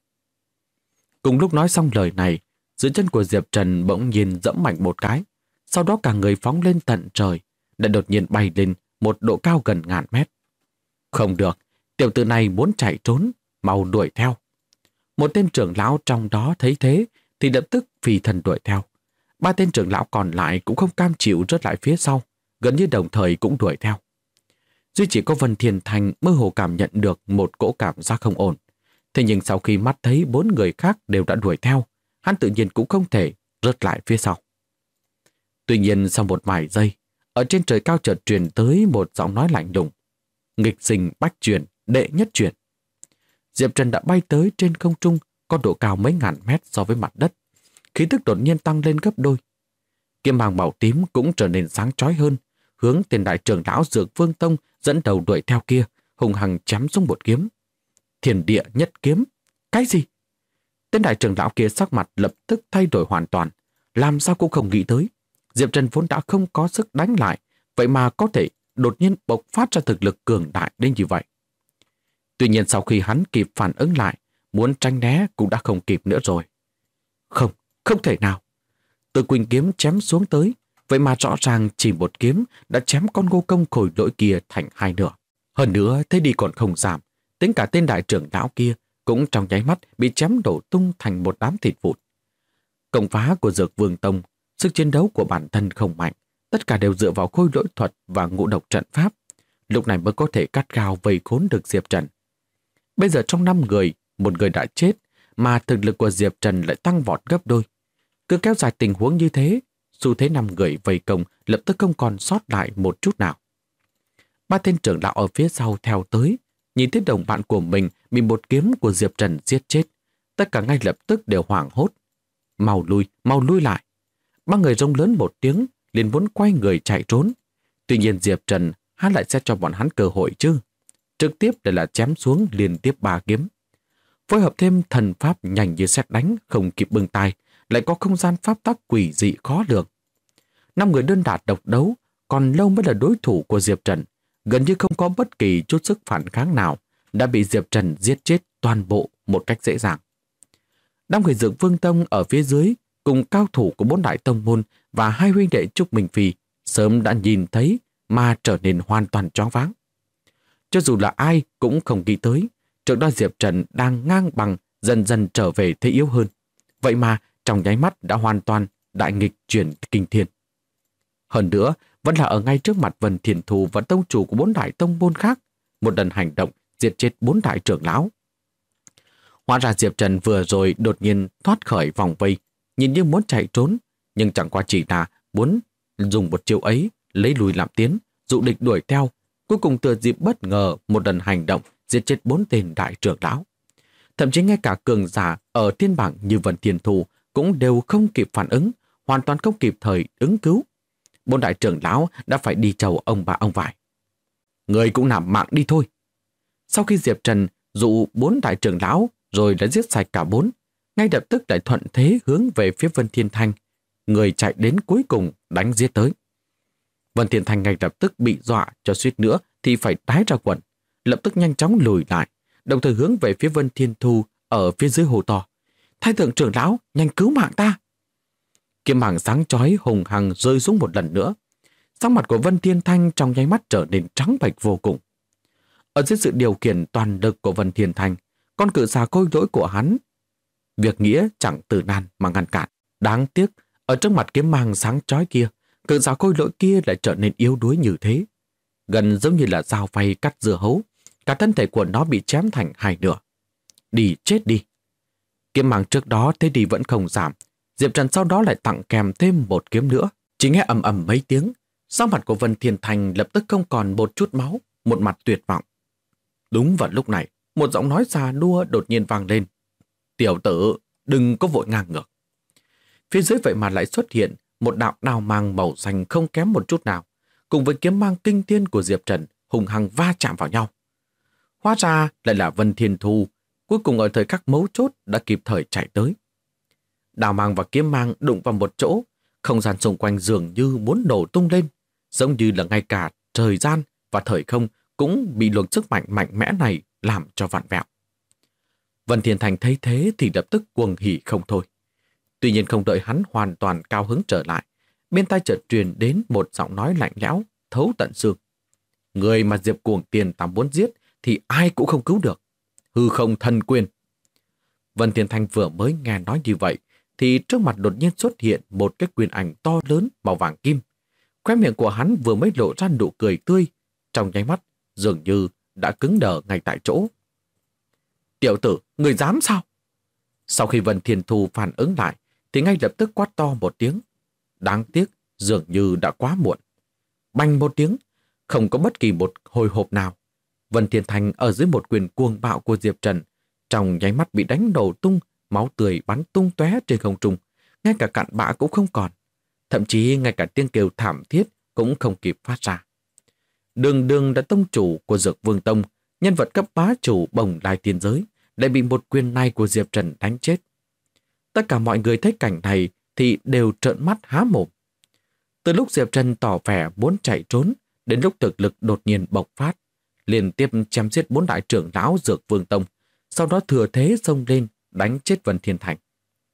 Cùng lúc nói xong lời này, dưới chân của Diệp Trần bỗng nhiên dẫm mạnh một cái, sau đó cả người phóng lên tận trời, đã đột nhiên bay lên một độ cao gần ngàn mét. Không được, tiểu tử này muốn chạy trốn, mau đuổi theo. Một tên trưởng lão trong đó thấy thế thì lập tức phi thân đuổi theo. 3 tên trưởng lão còn lại cũng không cam chịu rớt lại phía sau, gần như đồng thời cũng đuổi theo. Duy chỉ có Vân Thiên Thành mơ hồ cảm nhận được một cỗ cảm giác không ổn. Thế nhưng sau khi mắt thấy 4 người khác đều đã đuổi theo, hắn tự nhiên cũng không thể rớt lại phía sau. Tuy nhiên sau một vài giây, ở trên trời cao chợt truyền tới một giọng nói lạnh lùng. Nghịch sinh bách truyền, đệ nhất truyền. Diệp Trần đã bay tới trên không trung, có độ cao mấy ngàn mét so với mặt đất. Khí tức đột nhiên tăng lên gấp đôi. Kiếm mang màu tím cũng trở nên sáng chói hơn, hướng tên đại trưởng lão Dược Vương Tông dẫn đầu đuổi theo kia, hùng hăng chém xuống một kiếm. Thiên địa nhất kiếm. Cái gì? Tên đại trưởng lão kia sắc mặt lập tức thay đổi hoàn toàn, làm sao cũng không nghĩ tới. Diệp Trần vốn đã không có sức đánh lại, vậy mà có thể đột nhiên bộc phát ra thực lực cường đại đến như vậy. Tuy nhiên sau khi hắn kịp phản ứng lại, muốn tránh né cũng đã không kịp nữa rồi. Không thể nào. Từ quỳnh kiếm chém xuống tới, vậy mà rõ ràng chỉ một kiếm đã chém con ngô công khôi lỗi kia thành 2 nửa. Hơn nữa, thế đi còn không giảm, tính cả tên đại trưởng lão kia cũng trong nháy mắt bị chém đổ tung thành một đám thịt vụn. Công phá của Dược Vương Tông, sức chiến đấu của bản thân không mạnh, tất cả đều dựa vào khôi lỗi thuật và ngũ độc trận pháp, lúc này mới có thể cắt gao vây khốn được Diệp Trần. Bây giờ trong 5 người, 1 người đã chết, mà thực lực của Diệp Trần lại tăng vọt gấp đôi. Cứ kéo dài tình huống như thế, xu thế 5 người vây công lập tức không còn sót lại một chút nào. 3 tên trưởng lão ở phía sau theo tới, nhìn thấy đồng bạn của mình bị một kiếm của Diệp Trần giết chết, tất cả ngay lập tức đều hoảng hốt. Mau lui lại. 3 người rống lớn một tiếng, liền muốn quay người chạy trốn. Tuy nhiên Diệp Trần hắn lại sẽ cho bọn hắn cơ hội chứ. Trực tiếp để là chém xuống liên tiếp 3 kiếm. Phối hợp thêm thần pháp nhanh như sét đánh, không kịp bưng tay, lại có không gian pháp tắc quỷ dị khó lường. 5 người đơn đả độc đấu, còn lâu mới là đối thủ của Diệp Trần, gần như không có bất kỳ chút sức phản kháng nào, đã bị Diệp Trần giết chết toàn bộ một cách dễ dàng. Đám người Dược Vương Tông ở phía dưới, cùng cao thủ của 4 đại tông môn và 2 huynh đệ Trúc Minh Phi, sớm đã nhìn thấy mà trở nên hoàn toàn choáng váng. Cho dù là ai cũng không nghĩ tới, trước đó Diệp Trần đang ngang bằng dần dần trở về thế yếu hơn. Vậy mà trong nháy mắt đã hoàn toàn đại nghịch chuyển kinh thiên. Hơn nữa, vẫn là ở ngay trước mặt Vân Thiên Thù và tông chủ của 4 đại tông môn khác, một lần hành động diệt chết 4 đại trưởng lão. Hóa ra Diệp Trần vừa rồi đột nhiên thoát khỏi vòng vây, nhìn như muốn chạy trốn, nhưng chẳng qua chỉ là muốn dùng một chiêu ấy lấy lùi làm tiến, dụ địch đuổi theo, cuối cùng thừa dịp bất ngờ một lần hành động giết chết 4 tên đại trưởng lão. Thậm chí ngay cả cường giả ở thiên bảng như Vân Thiên Thù cũng đều không kịp phản ứng, hoàn toàn không kịp thời ứng cứu. 4 đại trưởng lão đã phải đi chầu ông bà ông vải. Người cũng nằm mạng đi thôi. Sau khi Diệp Trần dụ 4 đại trưởng lão rồi đã giết sạch cả 4, ngay lập tức lại thuận thế hướng về phía Vân Thiên Thanh, người chạy đến cuối cùng đánh giết tới. Vân Thiên Thanh ngay lập tức bị dọa cho suýt nữa thì phải đái ra quần, lập tức nhanh chóng lùi lại, đồng thời hướng về phía Vân Thiên Thu ở phía dưới hồ to. Thái thượng trưởng lão, nhanh cứu mạng ta! Kiếm mảng sáng chói hùng hằng rơi xuống một lần nữa. Sắc mặt của Vân Thiên Thanh trong nháy mắt trở nên trắng bệch vô cùng. Ở dưới sự điều khiển toàn lực của Vân Thiên Thanh, con cự xà khôi lỗi của hắn, việc nghĩa chẳng từ nan mà ngăn cản. Đáng tiếc, ở trước mặt kiếm mang sáng chói kia, cự xà khôi lỗi kia lại trở nên yếu đuối như thế. Gần giống như là dao phay cắt dưa hấu, cả thân thể của nó bị chém thành 2 nửa. Đi chết đi! Kiếm mang trước đó thế đi vẫn không giảm. Diệp Trần sau đó lại tặng kèm thêm một kiếm nữa. Chỉ nghe ầm ầm mấy tiếng, sắc mặt của Vân Thiên Thành lập tức không còn một chút máu, một mặt tuyệt vọng. Đúng vào lúc này, một giọng nói già nua đột nhiên vang lên. Tiểu tử, đừng có vội ngang ngược. Phía dưới vậy mà lại xuất hiện một đạo đao mang màu xanh không kém một chút nào, cùng với kiếm mang kinh thiên của Diệp Trần hùng hăng va chạm vào nhau. Hóa ra lại là Vân Thiên Thu, cuối cùng ở thời khắc mấu chốt đã kịp thời chạy tới. Đao mang và kiếm mang đụng vào một chỗ, không gian xung quanh dường như muốn nổ tung lên, giống như là ngay cả thời gian và thời không cũng bị luồng sức mạnh mạnh mẽ này làm cho vặn vẹo. Vân Thiên Thành thấy thế thì lập tức cuồng hỉ không thôi. Tuy nhiên không đợi hắn hoàn toàn cao hứng trở lại, bên tai chợt truyền đến một giọng nói lạnh lẽo, thấu tận xương. Người mà Diệp Cuồng Tiền ta muốn giết thì ai cũng không cứu được. Hư không thần quyền. Vân Thiên Thành vừa mới nghe nói như vậy, thì trước mặt đột nhiên xuất hiện một cái quyền ảnh to lớn màu vàng kim. Khóe miệng của hắn vừa mới lộ ra nụ cười tươi, trong nháy mắt dường như đã cứng đờ ngay tại chỗ. Tiểu tử, người dám sao? Sau khi Vân Thiên Thu phản ứng lại, thì ngay lập tức quát to một tiếng. Đáng tiếc, dường như đã quá muộn. Bành một tiếng, không có bất kỳ một hồi hộp nào. Vân Thiên Thành ở dưới một quyền cuồng bạo của Diệp Trần, trong nháy mắt bị đánh nổ tung, máu tươi bắn tung tóe trên không trung, ngay cả cặn bã cũng không còn. Thậm chí ngay cả tiếng kêu thảm thiết cũng không kịp phát ra. Đường Đường là tông chủ của Dược Vương Tông, nhân vật cấp bá chủ Bồng Lai Tiên Giới, lại bị một quyền này của Diệp Trần đánh chết. Tất cả mọi người thấy cảnh này thì đều trợn mắt há mồm. Từ lúc Diệp Trần tỏ vẻ muốn chạy trốn, đến lúc thực lực đột nhiên bộc phát, liên tiếp chém giết 4 đại trưởng lão Dược Vương Tông, sau đó thừa thế xông lên đánh chết Vân Thiên Thành.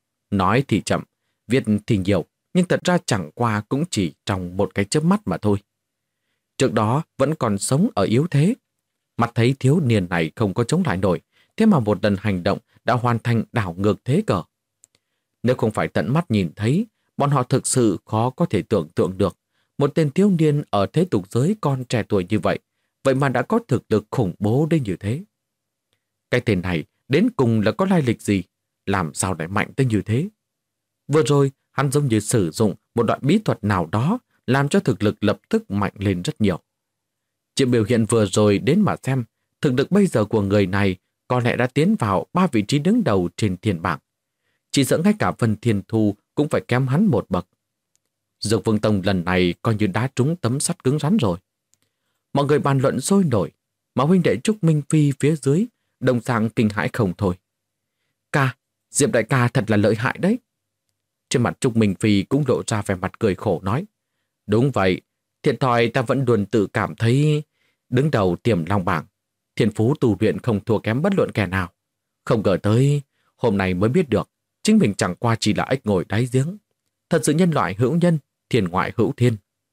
Nói thì chậm, viết thì nhiều, nhưng thật ra chẳng qua cũng chỉ trong một cái chớp mắt mà thôi. Trước đó vẫn còn sống ở yếu thế, mặt thấy thiếu niên này không có chống lại nổi, thế mà một lần hành động đã hoàn thành đảo ngược thế cờ. Nếu không phải tận mắt nhìn thấy, bọn họ thực sự khó có thể tưởng tượng được một tên thiếu niên ở thế tục giới còn trẻ tuổi như vậy, vậy mà đã có thực lực khủng bố đến như thế. Cái tên này đến cùng là có lai lịch gì, làm sao lại mạnh tới như thế? Vừa rồi, hắn giống như sử dụng một đoạn bí thuật nào đó làm cho thực lực lập tức mạnh lên rất nhiều. Chỉ biểu hiện vừa rồi đến mà xem, thực lực bây giờ của người này có lẽ đã tiến vào 3 vị trí đứng đầu trên thiên bảng. Chỉ sợ ngay cả Vân Thiên Thu cũng phải kém hắn một bậc. Dược Vương Tông lần này coi như đá trúng tấm sắt cứng rắn rồi. Mọi người bàn luận sôi nổi, mà huynh đệ Trúc Minh Phi phía dưới đồng dạng kinh hãi không thôi. Ca, Diệp đại ca thật là lợi hại đấy. Trên mặt Trúc Minh Phi cũng lộ ra vẻ mặt cười khổ nói. Đúng vậy, thiệt thòi ta vẫn luôn tự cảm thấy đứng đầu Tiềm Long bảng. Thiên phú tu luyện không thua kém bất luận kẻ nào. Không ngờ tới, hôm nay mới biết được, chính mình chẳng qua chỉ là ếch ngồi đáy giếng. Thật sự nhân loại hữu nhân, thiên ngoại hữu thiên.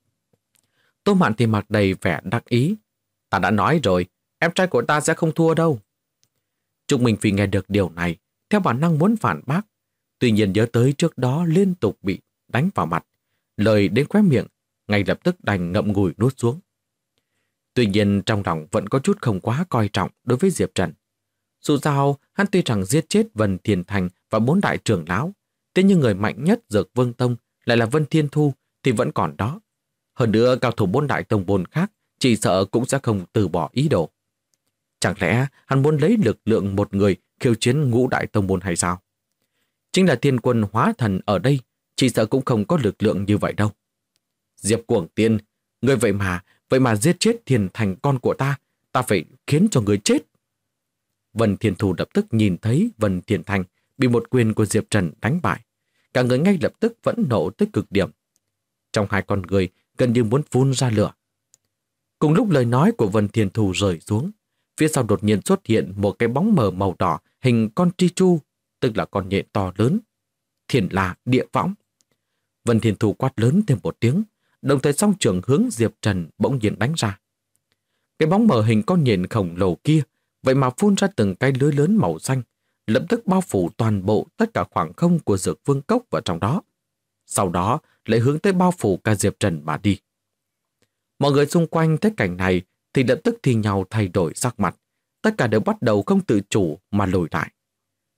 Tô Mạn thì mặt đầy vẻ đắc ý. Ta đã nói rồi, em trai của ta sẽ không thua đâu. Trúc Minh Phi nghe được điều này, theo bản năng muốn phản bác. Tuy nhiên nhớ tới trước đó liên tục bị đánh vào mặt, lời đến khóe miệng, ngay lập tức đành ngậm ngùi nuốt xuống. Tuy nhiên trong lòng vẫn có chút không quá coi trọng đối với Diệp Trần. Dù sao, hắn tuy rằng giết chết Vân Thiên Thành và 4 đại trưởng lão, thế nhưng người mạnh nhất Dược Vương Tông lại là Vân Thiên Thu thì vẫn còn đó. Hơn nữa, cao thủ 4 đại tông môn khác chỉ sợ cũng sẽ không từ bỏ ý đồ. Chẳng lẽ hắn muốn lấy lực lượng một người khiêu chiến ngũ đại tông môn hay sao? Chính là thiên quân hóa thần ở đây, chỉ sợ cũng không có lực lượng như vậy đâu. Diệp Cuồng Tiên, người vậy mà giết chết Thiên Thành con của ta phải khiến cho người chết. Vân Thiên Thu lập tức nhìn thấy Vân Thiên Thành bị một quyền của Diệp Trần đánh bại. Cả người ngay lập tức vẫn nộ tới cực điểm. Trong hai con người gần như muốn phun ra lửa. Cùng lúc lời nói của Vân Thiên Thu rơi xuống, phía sau đột nhiên xuất hiện một cái bóng mờ màu đỏ hình con tri chu, tức là con nhện to lớn. Thiên là địa võng. Vân Thiên Thu quát lớn thêm một tiếng, đồng thời song trường hướng Diệp Trần bỗng nhiên đánh ra. Cái bóng mờ hình con nhện khổng lồ kia vậy mà phun ra từng cái lưới lớn màu xanh, lập tức bao phủ toàn bộ tất cả khoảng không của Dược Vương Cốc vào trong đó. Sau đó lại hướng tới bao phủ cả Diệp Trần mà đi. Mọi người xung quanh thấy cảnh này thì lập tức thi nhau thay đổi sắc mặt. Tất cả đều bắt đầu không tự chủ mà lùi lại.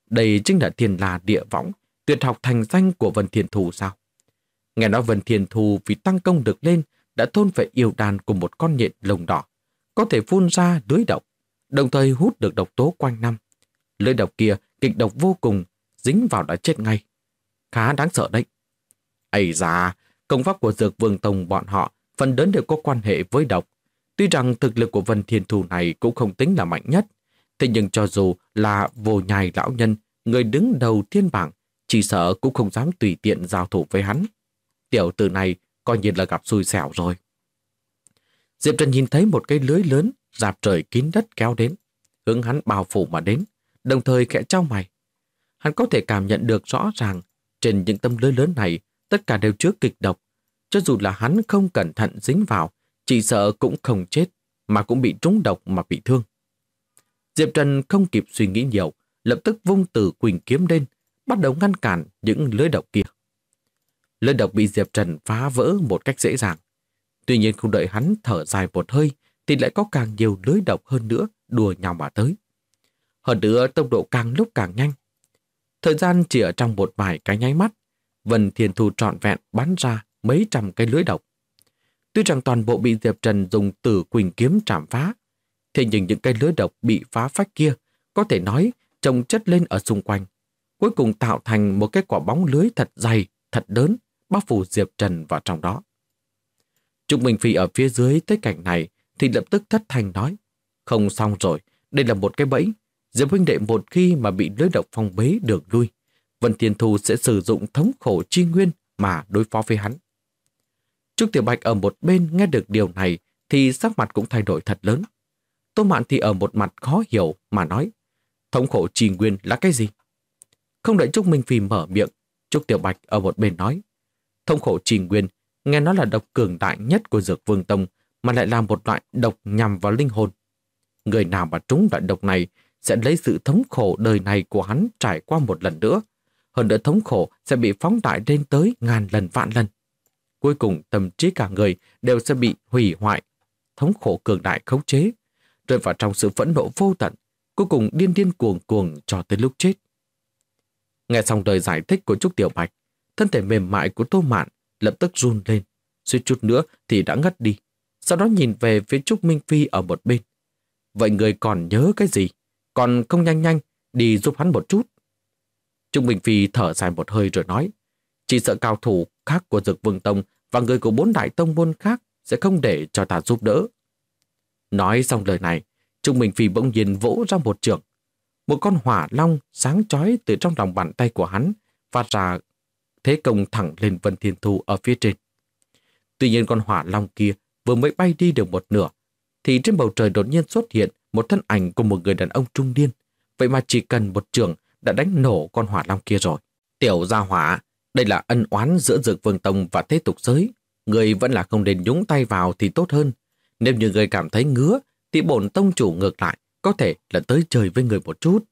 Đây chính là thiên la địa võng, tuyệt học thành danh của Vân Thiên Thù sao? Nghe nói Vân Thiên Thù vì tăng công được lên đã thôn phệ yêu đàn của một con nhện lông đỏ, có thể phun ra lưới độc, đồng thời hút được độc tố quanh năm. Lưới độc kia kịch độc vô cùng, dính vào đã chết ngay. Khá đáng sợ đấy. Ây da, công pháp của Dược Vương Tông bọn họ phần lớn đều có quan hệ với độc. Tuy rằng thực lực của Vân Thiên Thù này cũng không tính là mạnh nhất, thế nhưng cho dù là Vô Nhai lão nhân, người đứng đầu thiên bảng, chỉ sợ cũng không dám tùy tiện giao thủ với hắn. Tiểu tử này coi như là gặp xui xẻo rồi. Diệp Trần nhìn thấy một cái lưới lớn rạp trời kín đất kéo đến, hướng hắn bao phủ mà đến, đồng thời khẽ chau mày. Hắn có thể cảm nhận được rõ ràng trên những tấm lưới lớn này tất cả đều chứa kịch độc. Cho dù là hắn không cẩn thận dính vào, chỉ sợ cũng không chết, mà cũng bị trúng độc mà bị thương. Diệp Trần không kịp suy nghĩ nhiều, lập tức vung Tử Quỳnh kiếm lên, bắt đầu ngăn cản những lưới độc kia. Lưới độc bị Diệp Trần phá vỡ một cách dễ dàng. Tuy nhiên không đợi hắn thở dài một hơi, thì lại có càng nhiều lưới độc hơn nữa đùa nhau mà tới. Hơn nữa tốc độ càng lúc càng nhanh. Thời gian chỉ ở trong một vài cái nháy mắt, Vân Thiên Thù trọn vẹn bắn ra mấy trăm cái lưới độc. Tuy rằng toàn bộ bị Diệp Trần dùng Tử Quỳnh kiếm trảm phá, thế nhưng những cái lưới độc bị phá phách kia có thể nói chồng chất lên ở xung quanh, cuối cùng tạo thành một cái quả bóng lưới thật dày, thật lớn, bao phủ Diệp Trần vào trong đó. Trúc Minh Phi ở phía dưới thấy cảnh này thì lập tức thất thanh nói: không xong rồi, đây là một cái bẫy. Diệp huynh đệ một khi mà bị lưới độc phong bế đường lui, Vân Thiên Thù sẽ sử dụng thống khổ chi nguyên mà đối phó với hắn. Trúc Tiểu Bạch ở một bên nghe được điều này thì sắc mặt cũng thay đổi thật lớn. Tô Mạn thì ở một mặt khó hiểu mà nói: thống khổ chi nguyên là cái gì? Không đợi Trúc Minh Phi mở miệng, Trúc Tiểu Bạch ở một bên nói: thống khổ chi nguyên nghe nói là độc cường đại nhất của Dược Vương Tông, mà lại là một loại độc nhằm vào linh hồn. Người nào mà trúng loại độc này sẽ lấy sự thống khổ đời này của hắn trải qua một lần nữa. Hơn nữa thống khổ sẽ bị phóng đại lên tới ngàn lần vạn lần. Cuối cùng tâm trí cả người đều sẽ bị hủy hoại. Thống khổ cường đại khống chế, rơi vào trong sự phẫn nộ vô tận, cuối cùng điên điên cuồng cuồng cho tới lúc chết. Nghe xong lời giải thích của Trúc Tiểu Bạch, thân thể mềm mại của Tô Mạn lập tức run lên, suýt chút nữa thì đã ngất đi. Sau đó nhìn về phía Trúc Minh Phi ở một bên. Vậy người còn nhớ cái gì? Còn không nhanh nhanh đi giúp hắn một chút. Trúc Minh Phi thở dài một hơi rồi nói: chỉ sợ cao thủ khác của Dược Vương Tông và người của 4 đại tông môn khác sẽ không để cho ta giúp đỡ. Nói xong lời này, Trúc Minh Phi bỗng nhiên vỗ ra một chưởng. Một con hỏa long sáng chói từ trong lòng bàn tay của hắn phát ra thế công thẳng lên Vân Thiên Thù ở phía trên. Tuy nhiên con hỏa long kia vừa mới bay đi được một nửa, thì trên bầu trời đột nhiên xuất hiện một thân ảnh của một người đàn ông trung niên. Vậy mà chỉ cần một chưởng đã đánh nổ con hỏa long kia rồi. Tiểu gia hỏa, đây là ân oán giữa Dược Vương Tông và thế tục giới. Người vẫn là không nên nhúng tay vào thì tốt hơn. Nếu như người cảm thấy ngứa, thì bổn tông chủ ngược lại có thể là tới chơi với người một chút.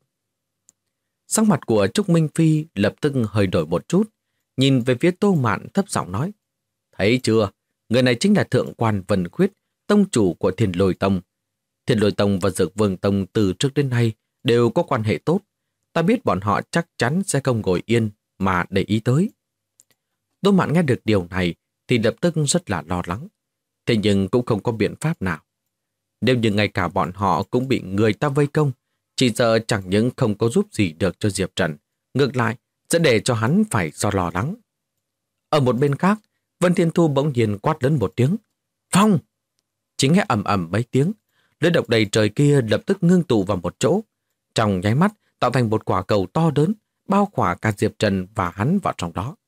Sắc mặt của Trúc Minh Phi lập tức hơi đổi một chút, nhìn về phía Tô Mạn thấp giọng nói: thấy chưa, người này chính là Thượng quan Vân Khuyết, tông chủ của Thiên Lôi Tông. Thiên Lôi Tông và Dược Vương Tông từ trước đến nay đều có quan hệ tốt. Ta biết bọn họ chắc chắn sẽ không ngồi yên mà để ý tới. Tô Mạn nghe được điều này thì lập tức rất là lo lắng. Thế nhưng cũng không có biện pháp nào. Nếu như ngay cả bọn họ cũng bị người ta vây công, chỉ sợ chẳng những không có giúp gì được cho Diệp Trần, ngược lại sẽ để cho hắn phải do lo lắng. Ở một bên khác, Vân Thiên Thu bỗng nhiên quát lớn một tiếng: phong! Chỉ nghe ầm ầm mấy tiếng, lưới độc đầy trời kia lập tức ngưng tụ vào một chỗ, trong nháy mắt tạo thành một quả cầu to lớn, bao khỏa cả Diệp Trần và hắn vào trong đó.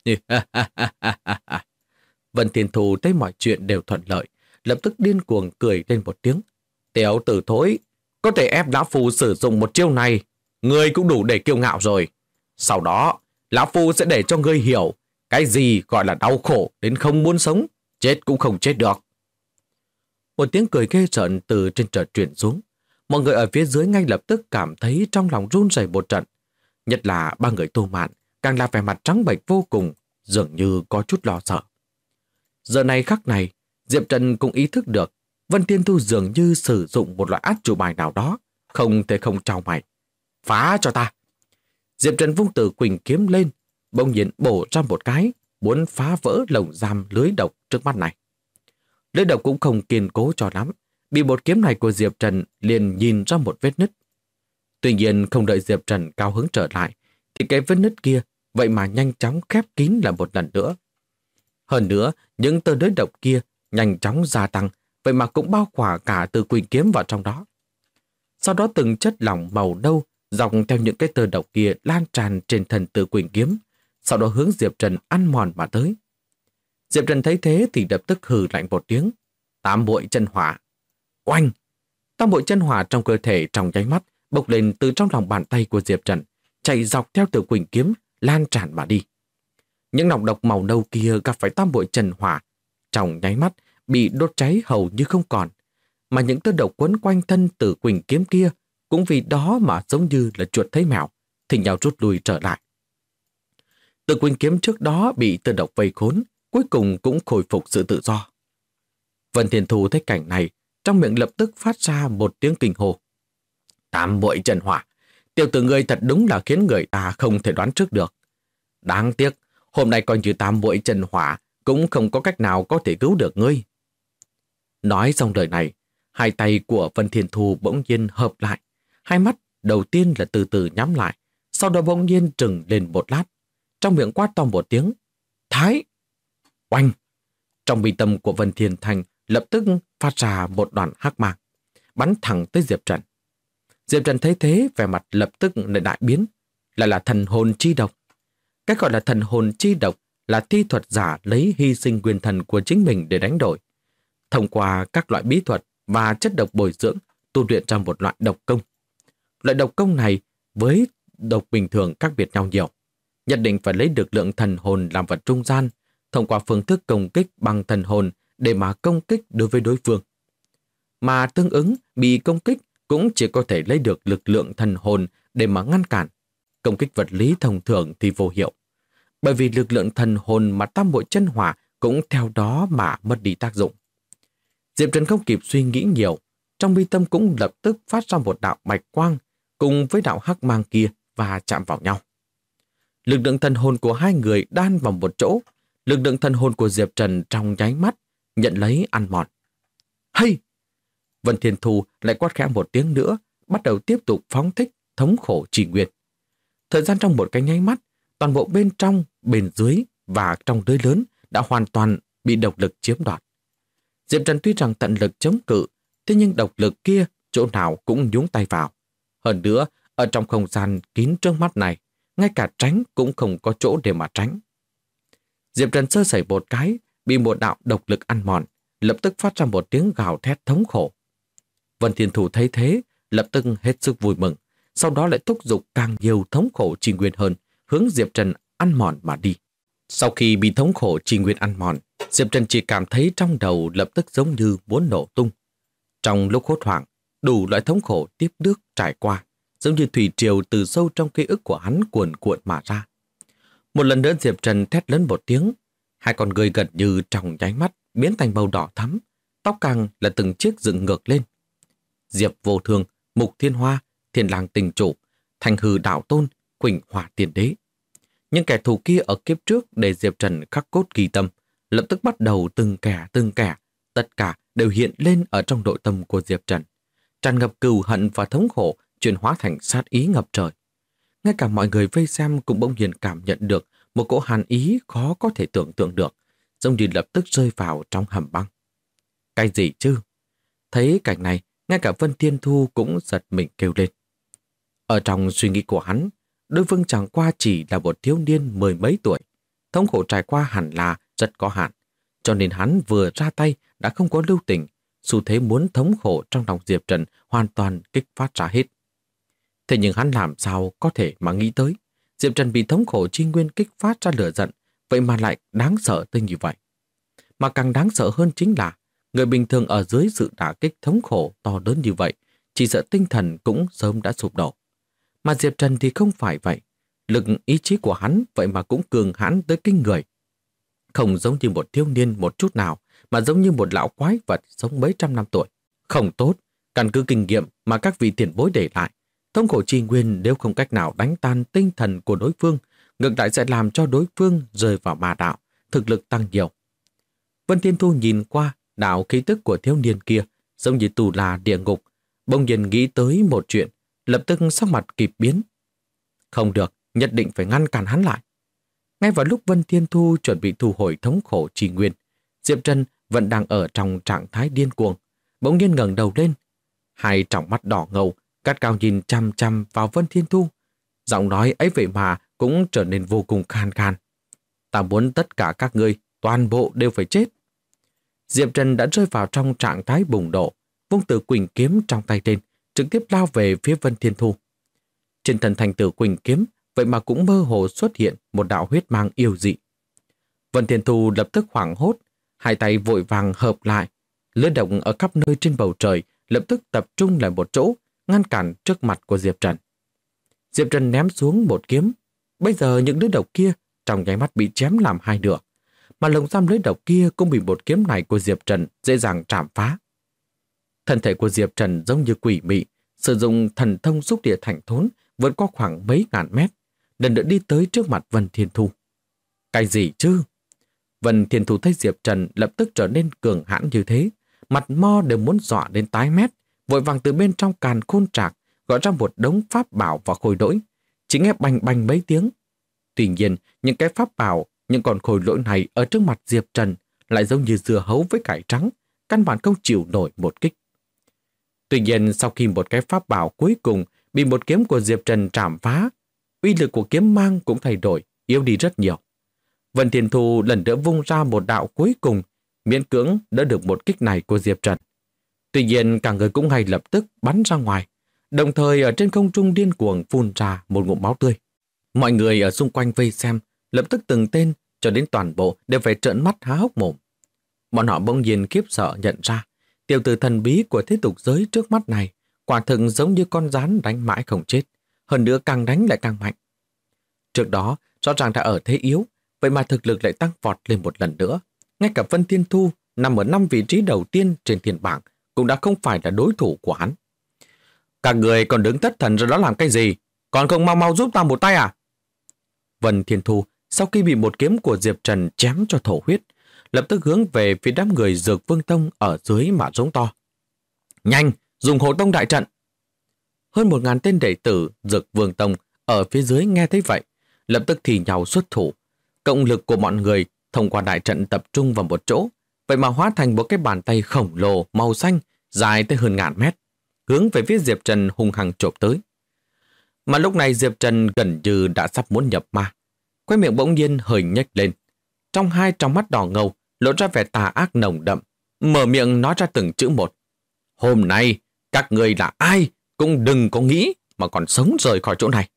Vân Thiên Thu thấy mọi chuyện đều thuận lợi, lập tức điên cuồng cười lên một tiếng: tiểu tử thối, có thể ép lão phu sử dụng một chiêu này, ngươi cũng đủ để kiêu ngạo rồi. Sau đó, lão phu sẽ để cho ngươi hiểu cái gì gọi là đau khổ đến không muốn sống, chết cũng không chết được. Một tiếng cười ghê rợn từ trên trời truyền xuống. Mọi người ở phía dưới ngay lập tức cảm thấy trong lòng run rẩy một trận. Nhất là ba người Tô Mạn càng là vẻ mặt trắng bệch vô cùng, dường như có chút lo sợ. Giờ này khắc này, Diệp Trần cũng ý thức được Vân Thiên Thu dường như sử dụng một loại át chủ bài nào đó, không thể không trao mày. Phá cho ta! Diệp Trần vung Tử Quỳnh kiếm lên, bỗng nhiên bổ ra một cái, muốn phá vỡ lồng giam lưới độc trước mắt này. Lưới độc cũng không kiên cố cho lắm, bị một kiếm này của Diệp Trần liền nhìn ra một vết nứt. Tuy nhiên không đợi Diệp Trần cao hứng trở lại, thì cái vết nứt kia vậy mà nhanh chóng khép kín lại một lần nữa. Hơn nữa, những tơ lưới độc kia nhanh chóng gia tăng, vậy mà cũng bao khỏa cả Tử Quỳnh kiếm vào trong đó. Sau đó từng chất lỏng màu nâu dọc theo những cái tơ độc kia lan tràn trên thân Tử Quỳnh kiếm, sau đó hướng Diệp Trần ăn mòn mà tới. Diệp Trần thấy thế thì lập tức hừ lạnh một tiếng, tam muội chân hỏa. Oanh! Tam muội chân hỏa trong cơ thể trong nháy mắt bốc lên từ trong lòng bàn tay của Diệp Trần, chạy dọc theo Tử Quỳnh kiếm, lan tràn mà đi. Những nọc độc màu nâu kia gặp phải tam muội chân hỏa, trong nháy mắt bị đốt cháy hầu như không còn, mà những tơ độc quấn quanh thân Tử Quỳnh kiếm kia cũng vì đó mà giống như là chuột thấy mèo, thì nhau rút lui trở lại. Tử Quỳnh kiếm trước đó bị tơ độc vây khốn, cuối cùng cũng khôi phục sự tự do. Vân Thiên Thu thấy cảnh này, trong miệng lập tức phát ra một tiếng kinh hô. Tam muội chân hỏa, tiểu tử ngươi thật đúng là khiến người ta không thể đoán trước được. Đáng tiếc, hôm nay coi như tam muội chân hỏa cũng không có cách nào có thể cứu được ngươi. Nói xong lời này, hai tay của Vân Thiên Thu bỗng nhiên hợp lại, hai mắt đầu tiên là từ từ nhắm lại, sau đó bỗng nhiên trừng lên một lát, trong miệng quát to một tiếng, Thái! Oanh! Trong mi tâm của Vân Thiên Thành lập tức phát ra một đoàn hắc mang, bắn thẳng tới Diệp Trần. Diệp Trần thấy thế, vẻ mặt lập tức lại đại biến, lại là thần hồn chi độc. Cái gọi là thần hồn chi độc là thi thuật giả lấy hy sinh nguyên thần của chính mình để đánh đổi. Thông qua các loại bí thuật và chất độc bồi dưỡng, tu luyện ra một loại độc công. Loại độc công này với độc bình thường khác biệt nhau nhiều. Nhất định phải lấy được lượng thần hồn làm vật trung gian, thông qua phương thức công kích bằng thần hồn để mà công kích đối với đối phương. Mà tương ứng bị công kích cũng chỉ có thể lấy được lực lượng thần hồn để mà ngăn cản. Công kích vật lý thông thường thì vô hiệu. Bởi vì lực lượng thần hồn mà tam muội chân hỏa cũng theo đó mà mất đi tác dụng. Diệp Trần không kịp suy nghĩ nhiều, trong mi tâm cũng lập tức phát ra một đạo bạch quang cùng với đạo hắc mang kia và chạm vào nhau. Lực lượng thần hồn của hai người đan vào một chỗ, lực lượng thần hồn của Diệp Trần trong nháy mắt nhận lấy ăn mòn. Hay! Vân Thiên Thu lại quát khẽ một tiếng nữa, bắt đầu tiếp tục phóng thích thống khổ trì nguyên. Thời gian trong một cái nháy mắt, toàn bộ bên trong, bên dưới và trong lưới lớn đã hoàn toàn bị độc lực chiếm đoạt. Diệp Trần tuy rằng tận lực chống cự, thế nhưng độc lực kia chỗ nào cũng nhúng tay vào. Hơn nữa, ở trong không gian kín trước mắt này, ngay cả tránh cũng không có chỗ để mà tránh. Diệp Trần sơ sẩy một cái, bị một đạo độc lực ăn mòn, lập tức phát ra một tiếng gào thét thống khổ. Vân Thiên Thủ thấy thế, lập tức hết sức vui mừng, sau đó lại thúc giục càng nhiều thống khổ trì nguyên hơn, hướng Diệp Trần ăn mòn mà đi. Sau khi bị thống khổ trì nguyên ăn mòn, Diệp Trần chỉ cảm thấy trong đầu lập tức giống như muốn nổ tung. Trong lúc hốt hoảng, đủ loại thống khổ tiếp bước trải qua, giống như thủy triều từ sâu trong ký ức của hắn cuồn cuộn mà ra. Một lần nữa Diệp Trần thét lớn một tiếng, hai con người gần như trong nháy mắt biến thành màu đỏ thắm, tóc càng là từng chiếc dựng ngược lên. Diệp Vô Thương, Mục Thiên Hoa, Thiên Lang Tình Chủ, Thành Hư Đạo Tôn, Quỳnh Hỏa Tiên Đế. Những kẻ thù kia ở kiếp trước để Diệp Trần khắc cốt ghi tâm, lập tức bắt đầu từng kẻ, tất cả đều hiện lên ở trong nội tâm của Diệp Trần, tràn ngập cừu hận và thống khổ, chuyển hóa thành sát ý ngập trời. Ngay cả mọi người vây xem cũng bỗng nhiên cảm nhận được một cỗ hàn ý khó có thể tưởng tượng được, giống như lập tức rơi vào trong hầm băng. Cái gì chứ? Thấy cảnh này, ngay cả Vân Thiên Thu cũng giật mình kêu lên. Ở trong suy nghĩ của hắn, đối phương chẳng qua chỉ là một thiếu niên mười mấy tuổi, thống khổ trải qua hẳn là rất có hạn, cho nên hắn vừa ra tay đã không có lưu tình, xu thế muốn thống khổ trong lòng Diệp Trần hoàn toàn kích phát ra hết. Thế nhưng hắn làm sao có thể mà nghĩ tới, Diệp Trần bị thống khổ chi nguyên kích phát ra lửa giận, vậy mà lại đáng sợ tới như vậy. Mà càng đáng sợ hơn chính là, người bình thường ở dưới sự đả kích thống khổ to lớn như vậy, chỉ sợ tinh thần cũng sớm đã sụp đổ. Mà Diệp Trần thì không phải vậy, lực ý chí của hắn vậy mà cũng cường hãn tới kinh người. Không giống như một thiếu niên một chút nào, mà giống như một lão quái vật sống mấy trăm năm tuổi. Không tốt, căn cứ kinh nghiệm mà các vị tiền bối để lại, Thống khổ trì nguyên nếu không cách nào đánh tan tinh thần của đối phương, ngược lại sẽ làm cho đối phương rơi vào ma đạo, thực lực tăng nhiều. Vân Thiên Thu nhìn qua đạo khí tức của thiếu niên kia, giống như tù là địa ngục, bỗng nhiên nghĩ tới một chuyện, lập tức sắc mặt kịp biến. Không được, nhất định phải ngăn cản hắn lại. Ngay vào lúc Vân Thiên Thu chuẩn bị thu hồi thống khổ trì nguyên, Diệp Trần vẫn đang ở trong trạng thái điên cuồng, bỗng nhiên ngẩng đầu lên, hai tròng mắt đỏ ngầu, gắt gao nhìn chăm chăm vào Vân Thiên Thu. Giọng nói ấy vậy mà cũng trở nên vô cùng khan khan. Ta muốn tất cả các ngươi, toàn bộ đều phải chết. Diệp Trần đã rơi vào trong trạng thái bùng nổ, vung Tử Quỳnh kiếm trong tay lên, trực tiếp lao về phía Vân Thiên Thu. Trên thân thành Tử Quỳnh kiếm, vậy mà cũng mơ hồ xuất hiện một đạo huyết mang yêu dị. Vân Thiên Thu lập tức hoảng hốt, hai tay vội vàng hợp lại, lửa động ở khắp nơi trên bầu trời lập tức tập trung lại một chỗ, ngăn cản trước mặt của Diệp Trần. Diệp Trần ném xuống một kiếm. Bây giờ những lưỡi độc kia trong nháy mắt bị chém làm hai nửa, mà lồng giam lưỡi độc kia cũng bị một kiếm này của Diệp Trần dễ dàng chạm phá. Thân thể của Diệp Trần giống như quỷ mị, sử dụng thần thông xúc địa thành thốn, vượt qua khoảng mấy ngàn mét, lần nữa đi tới trước mặt Vân Thiên Thu. Cái gì chứ? Vân Thiên Thu thấy Diệp Trần lập tức trở nên cường hãn như thế, mặt mo đều muốn dọa đến tái mét, vội vàng từ bên trong càn khôn trạc gọi ra một đống pháp bảo và khôi lỗi, chỉ nghe bành bành mấy tiếng. Tuy nhiên, những cái pháp bảo, những con khôi lỗi này ở trước mặt Diệp Trần lại giống như dưa hấu với cải trắng, căn bản không chịu nổi một kích. Tuy nhiên, sau khi một cái pháp bảo cuối cùng bị một kiếm của Diệp Trần trảm phá, uy lực của kiếm mang cũng thay đổi, yếu đi rất nhiều. Vân Thiên Thu lần nữa vung ra một đạo cuối cùng, miễn cưỡng đỡ được một kích này của Diệp Trần. Tuy nhiên, cả người cũng ngay lập tức bắn ra ngoài, đồng thời ở trên không trung điên cuồng phun ra một ngụm máu tươi. Mọi người ở xung quanh vây xem, lập tức từng tên cho đến toàn bộ đều phải trợn mắt há hốc mồm. Bọn họ bỗng nhiên khiếp sợ nhận ra, tiểu tử thần bí của thế tục giới trước mắt này quả thực giống như con rắn đánh mãi không chết, hơn nữa càng đánh lại càng mạnh. Trước đó, rõ ràng đã ở thế yếu, vậy mà thực lực lại tăng vọt lên một lần nữa. Ngay cả Vân Thiên Thu nằm ở 5 vị trí đầu tiên trên thiên bảng cũng đã không phải là đối thủ của hắn. Các người còn đứng thất thần rồi đó làm cái gì? Còn không mau mau giúp ta một tay à? Vân Thiên Thu sau khi bị một kiếm của Diệp Trần chém cho thổ huyết, lập tức hướng về phía đám người Dược Vương Tông ở dưới mà giống to. Nhanh, dùng hộ tông đại trận. Hơn 1000 tên đệ tử Dược Vương Tông ở phía dưới nghe thấy vậy, lập tức thì nhau xuất thủ. Cộng lực của mọi người thông qua đại trận tập trung vào một chỗ, vậy mà hóa thành một cái bàn tay khổng lồ màu xanh dài tới hơn 1000 mét, hướng về phía Diệp Trần hung hăng chộp tới. Mà lúc này Diệp Trần gần như đã sắp muốn nhập ma, khóe miệng bỗng nhiên hơi nhếch lên, trong hai tròng mắt đỏ ngầu lộ ra vẻ tà ác nồng đậm, mở miệng nói ra từng chữ một. Hôm nay các người là ai cũng đừng có nghĩ mà còn sống rời khỏi chỗ này.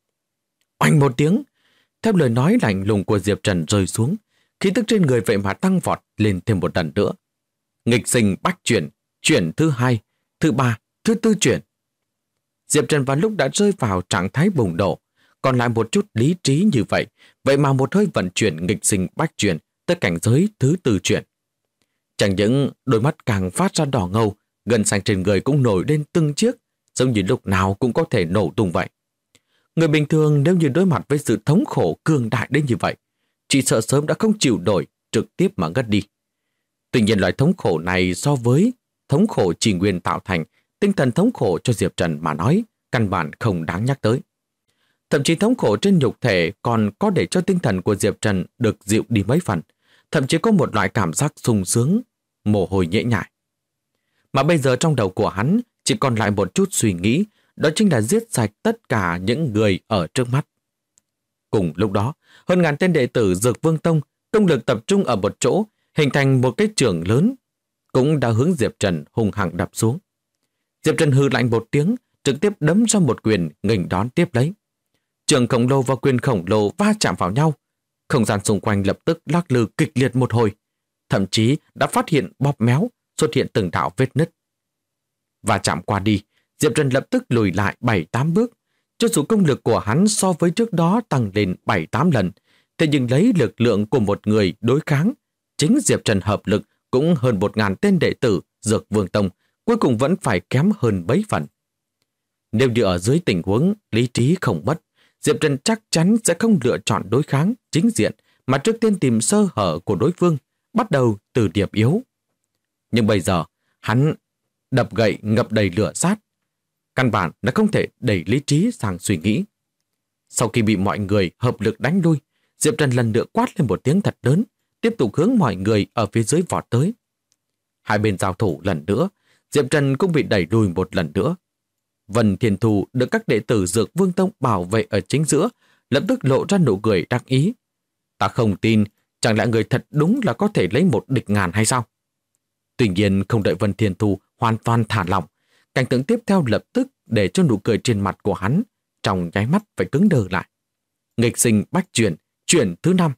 Oanh một tiếng, theo lời nói lạnh lùng của Diệp Trần rơi xuống, khí tức trên người vậy mà tăng vọt lên thêm một lần nữa. Nghịch sinh bách chuyển, chuyển thứ 2, thứ 3, thứ 4 chuyển. Diệp Trần vào lúc đã rơi vào trạng thái bùng nổ, còn lại một chút lý trí như vậy mà một hơi vận chuyển nghịch sinh bách chuyển tới cảnh giới thứ 4 chuyển. Chẳng những đôi mắt càng phát ra đỏ ngầu, gân xanh trên người cũng nổi lên từng chiếc, giống như lúc nào cũng có thể nổ tung vậy. Người bình thường nếu như đối mặt với sự thống khổ cường đại đến như vậy, chỉ sợ sớm đã không chịu nổi, trực tiếp mà ngất đi. Tuy nhiên loại thống khổ này so với thống khổ chỉ nguyên tạo thành, tinh thần thống khổ cho Diệp Trần mà nói, căn bản không đáng nhắc tới. Thậm chí thống khổ trên nhục thể còn có để cho tinh thần của Diệp Trần được dịu đi mấy phần, thậm chí có một loại cảm giác sung sướng, mồ hôi nhễ nhại. Mà bây giờ trong đầu của hắn chỉ còn lại một chút suy nghĩ, đó chính là giết sạch tất cả những người ở trước mắt. Cùng lúc đó, hơn 1000 tên đệ tử Dược Vương Tông công lực tập trung ở một chỗ, hình thành một cái trường lớn, cũng đã hướng Diệp Trần hung hăng đập xuống. Diệp Trần hừ lạnh một tiếng, trực tiếp đấm ra một quyền nghênh đón tiếp lấy. Trường khổng lồ và quyền khổng lồ va chạm vào nhau, không gian xung quanh lập tức lắc lư kịch liệt một hồi, thậm chí đã phát hiện bóp méo, xuất hiện từng đạo vết nứt. Va chạm qua đi, Diệp Trần lập tức lùi lại 7-8 bước. Cho dù công lực của hắn so với trước đó tăng lên 7-8 lần, thế nhưng lấy lực lượng của một người đối kháng, chính Diệp Trần hợp lực cũng hơn 1000 tên đệ tử Dược Vương Tông, cuối cùng vẫn phải kém hơn mấy phần. Nếu như ở dưới tình huống lý trí không mất, Diệp Trần chắc chắn sẽ không lựa chọn đối kháng chính diện mà trước tiên tìm sơ hở của đối phương, bắt đầu từ điểm yếu. Nhưng bây giờ, hắn đập gậy ngập đầy lửa sát. Căn bản là không thể đẩy lý trí sang suy nghĩ. Sau khi bị mọi người hợp lực đánh lui, Diệp Trần lần nữa quát lên một tiếng thật lớn, tiếp tục hướng mọi người ở phía dưới vọt tới. Hai bên giao thủ lần nữa, Diệp Trần cũng bị đẩy lùi một lần nữa. Vân Thiên Thù được các đệ tử Dược Vương Tông bảo vệ ở chính giữa, lập tức lộ ra nụ cười đắc ý. Ta không tin, chẳng lẽ người thật đúng là có thể lấy một địch ngàn hay sao? Tuy nhiên không đợi Vân Thiên Thù hoàn toàn thả lỏng, cảnh tượng tiếp theo lập tức để cho nụ cười trên mặt của hắn trong nháy mắt phải cứng đờ lại. Nghịch sinh bách chuyển, chuyển thứ 5.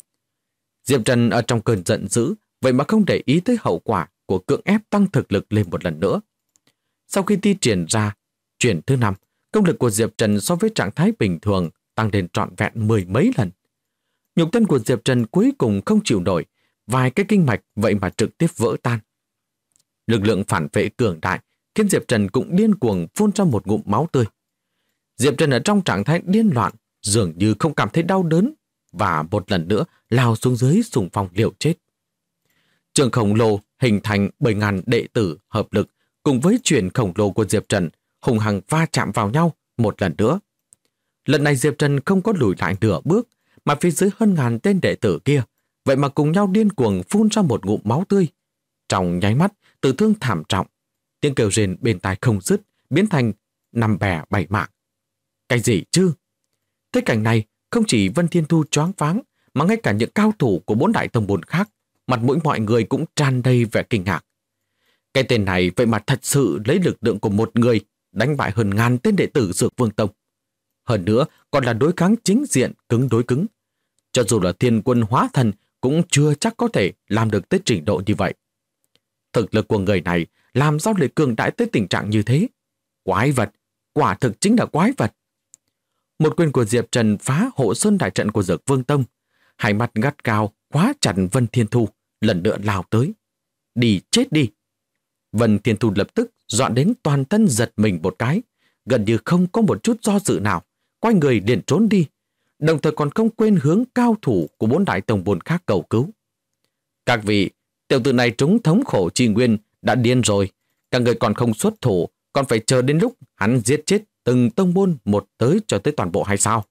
Diệp Trần ở trong cơn giận dữ, vậy mà không để ý tới hậu quả của cưỡng ép tăng thực lực lên một lần nữa. Sau khi thi triển ra chuyển thứ 5, công lực của Diệp Trần so với trạng thái bình thường tăng lên trọn vẹn 10 mấy lần. Nhục thân của Diệp Trần cuối cùng không chịu nổi, vài cái kinh mạch vậy mà trực tiếp vỡ tan. Lực lượng phản vệ cường đại khiến Diệp Trần cũng điên cuồng phun ra một ngụm máu tươi. Diệp Trần ở trong trạng thái điên loạn, dường như không cảm thấy đau đớn và một lần nữa lao xuống dưới xung phong liều chết. Trường khổng lồ hình thành 7.000 đệ tử hợp lực cùng với chuyển khổng lồ của Diệp Trần hùng hăng va chạm vào nhau một lần nữa. Lần này Diệp Trần không có lùi lại nửa bước, mà phía dưới hơn ngàn tên đệ tử kia vậy mà cùng nhau điên cuồng phun ra một ngụm máu tươi. Trong nháy mắt, tử thương thảm trọng, tiếng kêu rên bên tai không dứt, biến thành 5 bè 7 mạng. Cái gì chứ? Thế cảnh này, không chỉ Vân Thiên Thu choáng váng, mà ngay cả những cao thủ của 4 đại tông môn khác, mặt mũi mọi người cũng tràn đầy vẻ kinh ngạc. Cái tên này vậy mà thật sự lấy lực lượng của một người đánh bại hơn ngàn tên đệ tử Dược Vương Tông. Hơn nữa, còn là đối kháng chính diện cứng đối cứng. Cho dù là thiên quân hóa thần cũng chưa chắc có thể làm được tới trình độ như vậy. Thực lực của người này làm sao lại cường đại tới tình trạng như thế? Quái vật, quả thực chính là quái vật. Một quyền của Diệp Trần phá hộ sơn đại trận của Dược Vương Tông. Hai mắt gắt gao khóa chặt Vân Thiên Thu, lần nữa lao tới. Đi chết đi! Vân Thiên Thu lập tức dọn đến toàn thân giật mình một cái, gần như không có một chút do dự nào, quay người liền trốn đi, đồng thời còn không quên hướng cao thủ của 4 đại tông môn khác cầu cứu. Các vị, tiểu tử này trúng thống khổ chi nguyên, đã điên rồi, các người còn không xuất thủ, còn phải chờ đến lúc hắn giết chết từng tông môn một tới cho tới toàn bộ hay sao?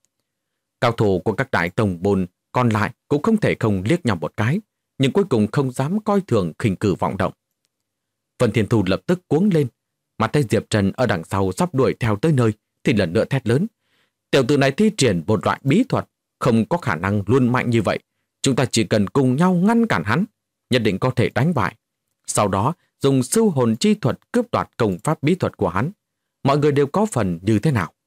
Cao thủ của các đại tông môn còn lại cũng không thể không liếc nhau một cái, nhưng cuối cùng không dám coi thường khinh cử vọng động. Vân Thiên Thu lập tức cuống lên, mà thấy Diệp Trần ở đằng sau sắp đuổi theo tới nơi, thì lần nữa thét lớn. Tiểu tử này thi triển một loại bí thuật, không có khả năng luôn mạnh như vậy. Chúng ta chỉ cần cùng nhau ngăn cản hắn, nhất định có thể đánh bại. Sau đó, dùng sưu hồn chi thuật cướp đoạt công pháp bí thuật của hắn. Mọi người đều có phần như thế nào?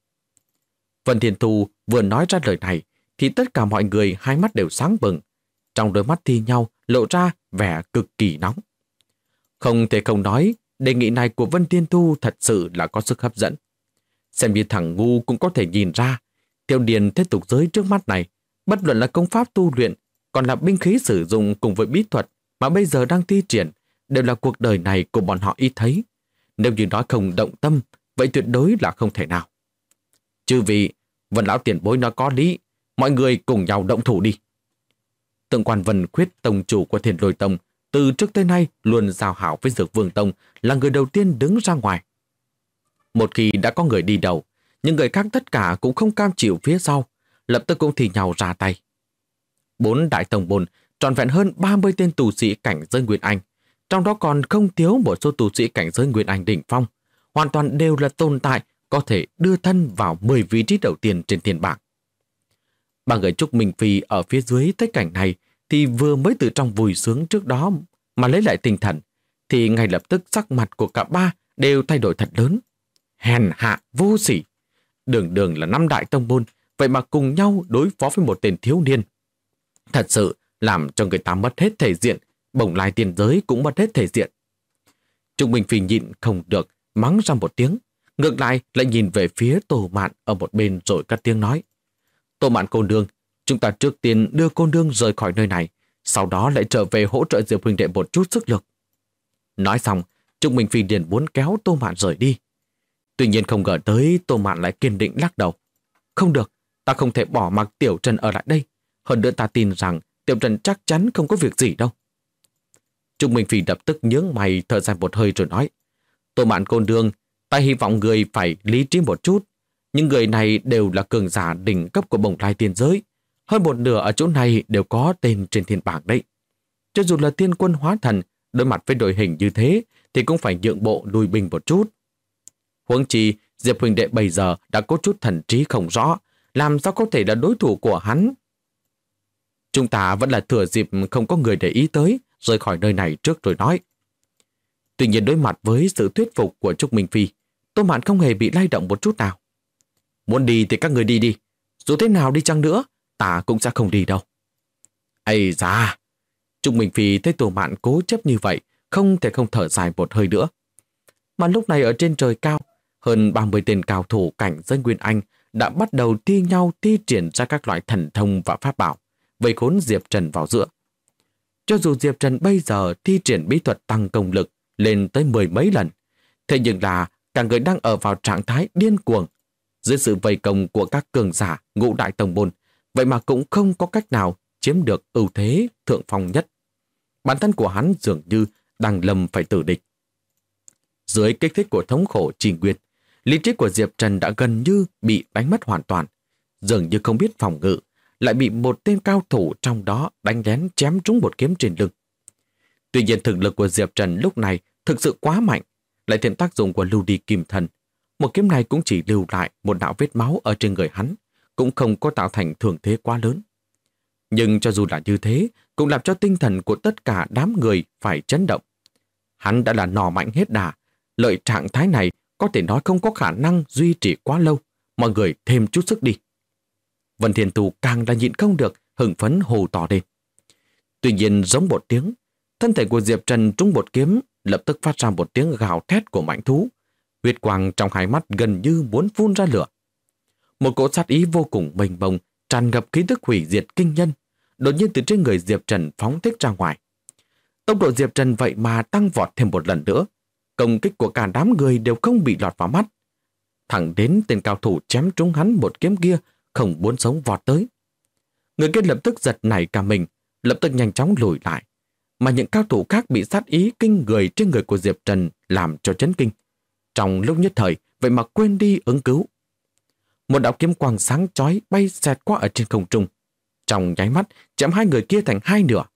Vân Thiên Thu vừa nói ra lời này, thì tất cả mọi người hai mắt đều sáng bừng. Trong đôi mắt thi nhau lộ ra vẻ cực kỳ nóng. Không thể không nói, đề nghị này của Vân Thiên Thu thật sự là có sức hấp dẫn. Xem như thằng ngu cũng có thể nhìn ra, Tiêu Điền thế tục giới trước mắt này, bất luận là công pháp tu luyện, còn là binh khí sử dụng cùng với bí thuật mà bây giờ đang thi triển, đều là cuộc đời này của bọn họ ít thấy. Nếu như nói không động tâm, vậy tuyệt đối là không thể nào. Chư vị, Vân lão tiền bối nói có lý, mọi người cùng nhau động thủ đi. Tượng quan Vân Khuyết, tông chủ của Thiên Lôi Tông, từ trước tới nay luôn giao hảo với Dược Vương Tông, là người đầu tiên đứng ra ngoài. Một khi đã có người đi đầu, những người khác tất cả cũng không cam chịu phía sau, lập tức cũng thì nhau ra tay. 4 đại tông môn, trọn vẹn hơn 30 tên tù sĩ cảnh giới Nguyên Anh, trong đó còn không thiếu một số tù sĩ cảnh giới Nguyên Anh đỉnh phong, hoàn toàn đều là tồn tại có thể đưa thân vào 10 vị trí đầu tiên trên thiên bảng. Ba người Trúc Minh Phi ở phía dưới thấy cảnh này thì vừa mới từ trong vui sướng trước đó mà lấy lại tinh thần, thì ngay lập tức sắc mặt của cả ba đều thay đổi thật lớn. Hèn hạ vô sỉ, đường đường là 5 đại tông môn, vậy mà cùng nhau đối phó với một tên thiếu niên. Thật sự làm cho người ta mất hết thể diện, bổng lai tiền giới cũng mất hết thể diện. Trúc Minh Phi nhịn không được, mắng ra một tiếng, ngược lại nhìn về phía Tô Mạn ở một bên rồi cất tiếng nói. Tô Mạn cô nương, chúng ta trước tiên đưa cô nương rời khỏi nơi này, sau đó lại trở về hỗ trợ Diệp huynh đệ một chút sức lực. Nói xong, Trúc Minh Phi liền muốn kéo Tô Mạn rời đi. Tuy nhiên không ngờ tới Tô Mạn lại kiên định lắc đầu. Không được, ta không thể bỏ mặc Tiểu Trần ở lại đây. Hơn nữa ta tin rằng Tiểu Trần chắc chắn không có việc gì đâu. Trúc Minh Phi lập tức nhướng mày thở dài một hơi rồi nói. Tô Mạn cô nương, ta hy vọng người phải lý trí một chút. Những người này đều là cường giả đỉnh cấp của Bồng Lai tiên giới. Hơn một nửa ở chỗ này đều có tên trên thiên bảng đấy. Cho dù là tiên quân hóa thần, đối mặt với đội hình như thế thì cũng phải nhượng bộ lùi binh một chút. Huống chi, Diệp huynh đệ bây giờ đã có chút thần trí không rõ, làm sao có thể là đối thủ của hắn. Chúng ta vẫn là thừa dịp không có người để ý tới, rời khỏi nơi này trước rồi nói. Tuy nhiên đối mặt với sự thuyết phục của Trúc Minh Phi, Tô Mạn không hề bị lay động một chút nào. Muốn đi thì các người đi đi, dù thế nào đi chăng nữa, ta cũng sẽ không đi đâu. Ây da! Trúc Minh Phi thấy Tô Mạn cố chấp như vậy, không thể không thở dài một hơi nữa. Mà lúc này ở trên trời cao, hơn 30 tên cao thủ cảnh giới Nguyên Anh đã bắt đầu thi nhau thi triển ra các loại thần thông và pháp bảo, vây khốn Diệp Trần vào giữa. Cho dù Diệp Trần bây giờ thi triển bí thuật tăng công lực lên tới 10 mấy lần, thế nhưng là cả người đang ở vào trạng thái điên cuồng. Dưới sự vây công của các cường giả ngũ đại tông môn, vậy mà cũng không có cách nào chiếm được ưu thế thượng phong nhất. Bản thân của hắn dường như đang lâm phải tử địch. Dưới kích thích của thống khổ trì nguyên, lý trí của Diệp Trần đã gần như bị đánh mất hoàn toàn, dường như không biết phòng ngự, lại bị một tên cao thủ trong đó đánh lén chém trúng một kiếm trên lưng. Tuy nhiên thực lực của Diệp Trần lúc này thực sự quá mạnh, lại thêm tác dụng của lưu đi kim thần. Một kiếm này cũng chỉ lưu lại một đạo vết máu ở trên người hắn, cũng không có tạo thành thương thế quá lớn. Nhưng cho dù là như thế, cũng làm cho tinh thần của tất cả đám người phải chấn động. Hắn đã là nỏ mạnh hết đà, lợi trạng thái này có thể nói không có khả năng duy trì quá lâu, mọi người thêm chút sức đi. Vân Thiên Tù càng là nhịn không được, hưng phấn hô to lên. Tuy nhiên giống một tiếng, thân thể của Diệp Trần trúng một kiếm, lập tức phát ra một tiếng gào thét của mãnh thú. Huyết quang trong hai mắt gần như muốn phun ra lửa. Một cỗ sát ý vô cùng mênh mông, tràn ngập khí tức hủy diệt kinh nhân, đột nhiên từ trên người Diệp Trần phóng thích ra ngoài. Tốc độ Diệp Trần vậy mà tăng vọt thêm một lần nữa. Công kích của cả đám người đều không bị lọt vào mắt. Thẳng đến tên cao thủ chém trúng hắn một kiếm kia, không muốn sống vọt tới. Người kia lập tức giật nảy cả mình, lập tức nhanh chóng lùi lại. Mà những cao thủ khác bị sát ý kinh người trên người của Diệp Trần làm cho chấn kinh. Trong lúc nhất thời, vậy mà quên đi ứng cứu. Một đạo kiếm quang sáng chói bay xẹt qua ở trên không trung. Trong nháy mắt, chém hai người kia thành hai nửa.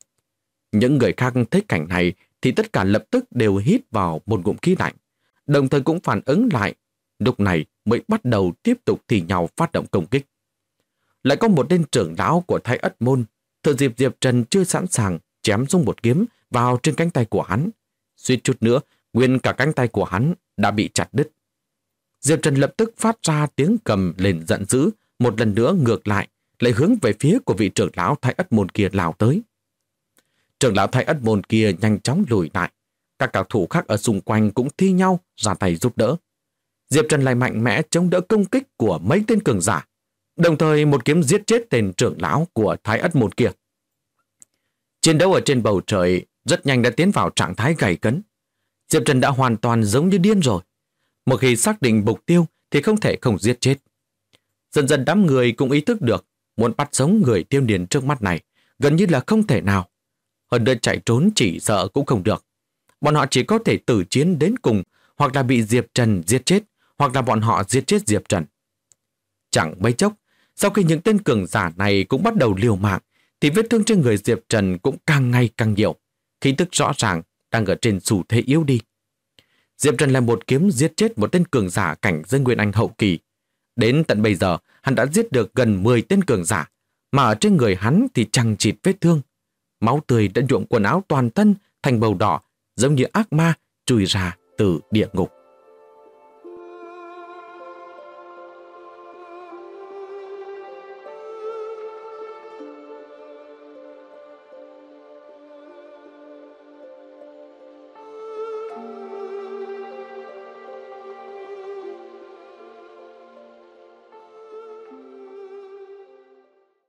Những người khác thấy cảnh này thì tất cả lập tức đều hít vào một ngụm khí lạnh, đồng thời cũng phản ứng lại. Lúc này mới bắt đầu tiếp tục thì nhau phát động công kích. Lại có một tên trưởng lão của Thái Ất Môn, thừa dịp Diệp Trần chưa sẵn sàng chém xuống một kiếm vào trên cánh tay của hắn. Suýt chút nữa, nguyên cả cánh tay của hắn đã bị chặt đứt. Diệp Trần lập tức phát ra tiếng cầm lên giận dữ, một lần nữa ngược lại hướng về phía của vị trưởng lão Thái Ất Môn kia lao tới. Trưởng lão Thái Ất Môn kia nhanh chóng lùi lại. Các cao thủ khác ở xung quanh cũng thi nhau ra tay giúp đỡ. Diệp Trần lại mạnh mẽ chống đỡ công kích của mấy tên cường giả, đồng thời một kiếm giết chết tên trưởng lão của Thái Ất Môn kia. Chiến đấu ở trên bầu trời rất nhanh đã tiến vào trạng thái gay cấn. Diệp Trần đã hoàn toàn giống như điên rồi. Một khi xác định mục tiêu thì không thể không giết chết. Dần dần đám người cũng ý thức được muốn bắt sống người tiêu điền trước mắt này gần như là không thể nào. Hơn nữa chạy trốn chỉ sợ cũng không được. Bọn họ chỉ có thể tử chiến đến cùng, hoặc là bị Diệp Trần giết chết, hoặc là bọn họ giết chết Diệp Trần. Chẳng mấy chốc, sau khi những tên cường giả này cũng bắt đầu liều mạng, thì vết thương trên người Diệp Trần cũng càng ngày càng nhiều. Khí tức rõ ràng đang ở trên xu thế yếu đi. Diệp Trần là một kiếm giết chết một tên cường giả cảnh giới Nguyên Anh hậu kỳ. Đến tận bây giờ, hắn đã giết được gần 10 tên cường giả, mà ở trên người hắn thì chằng chịt vết thương. Máu tươi đã nhuộm quần áo toàn thân thành màu đỏ, giống như ác ma chui ra từ địa ngục.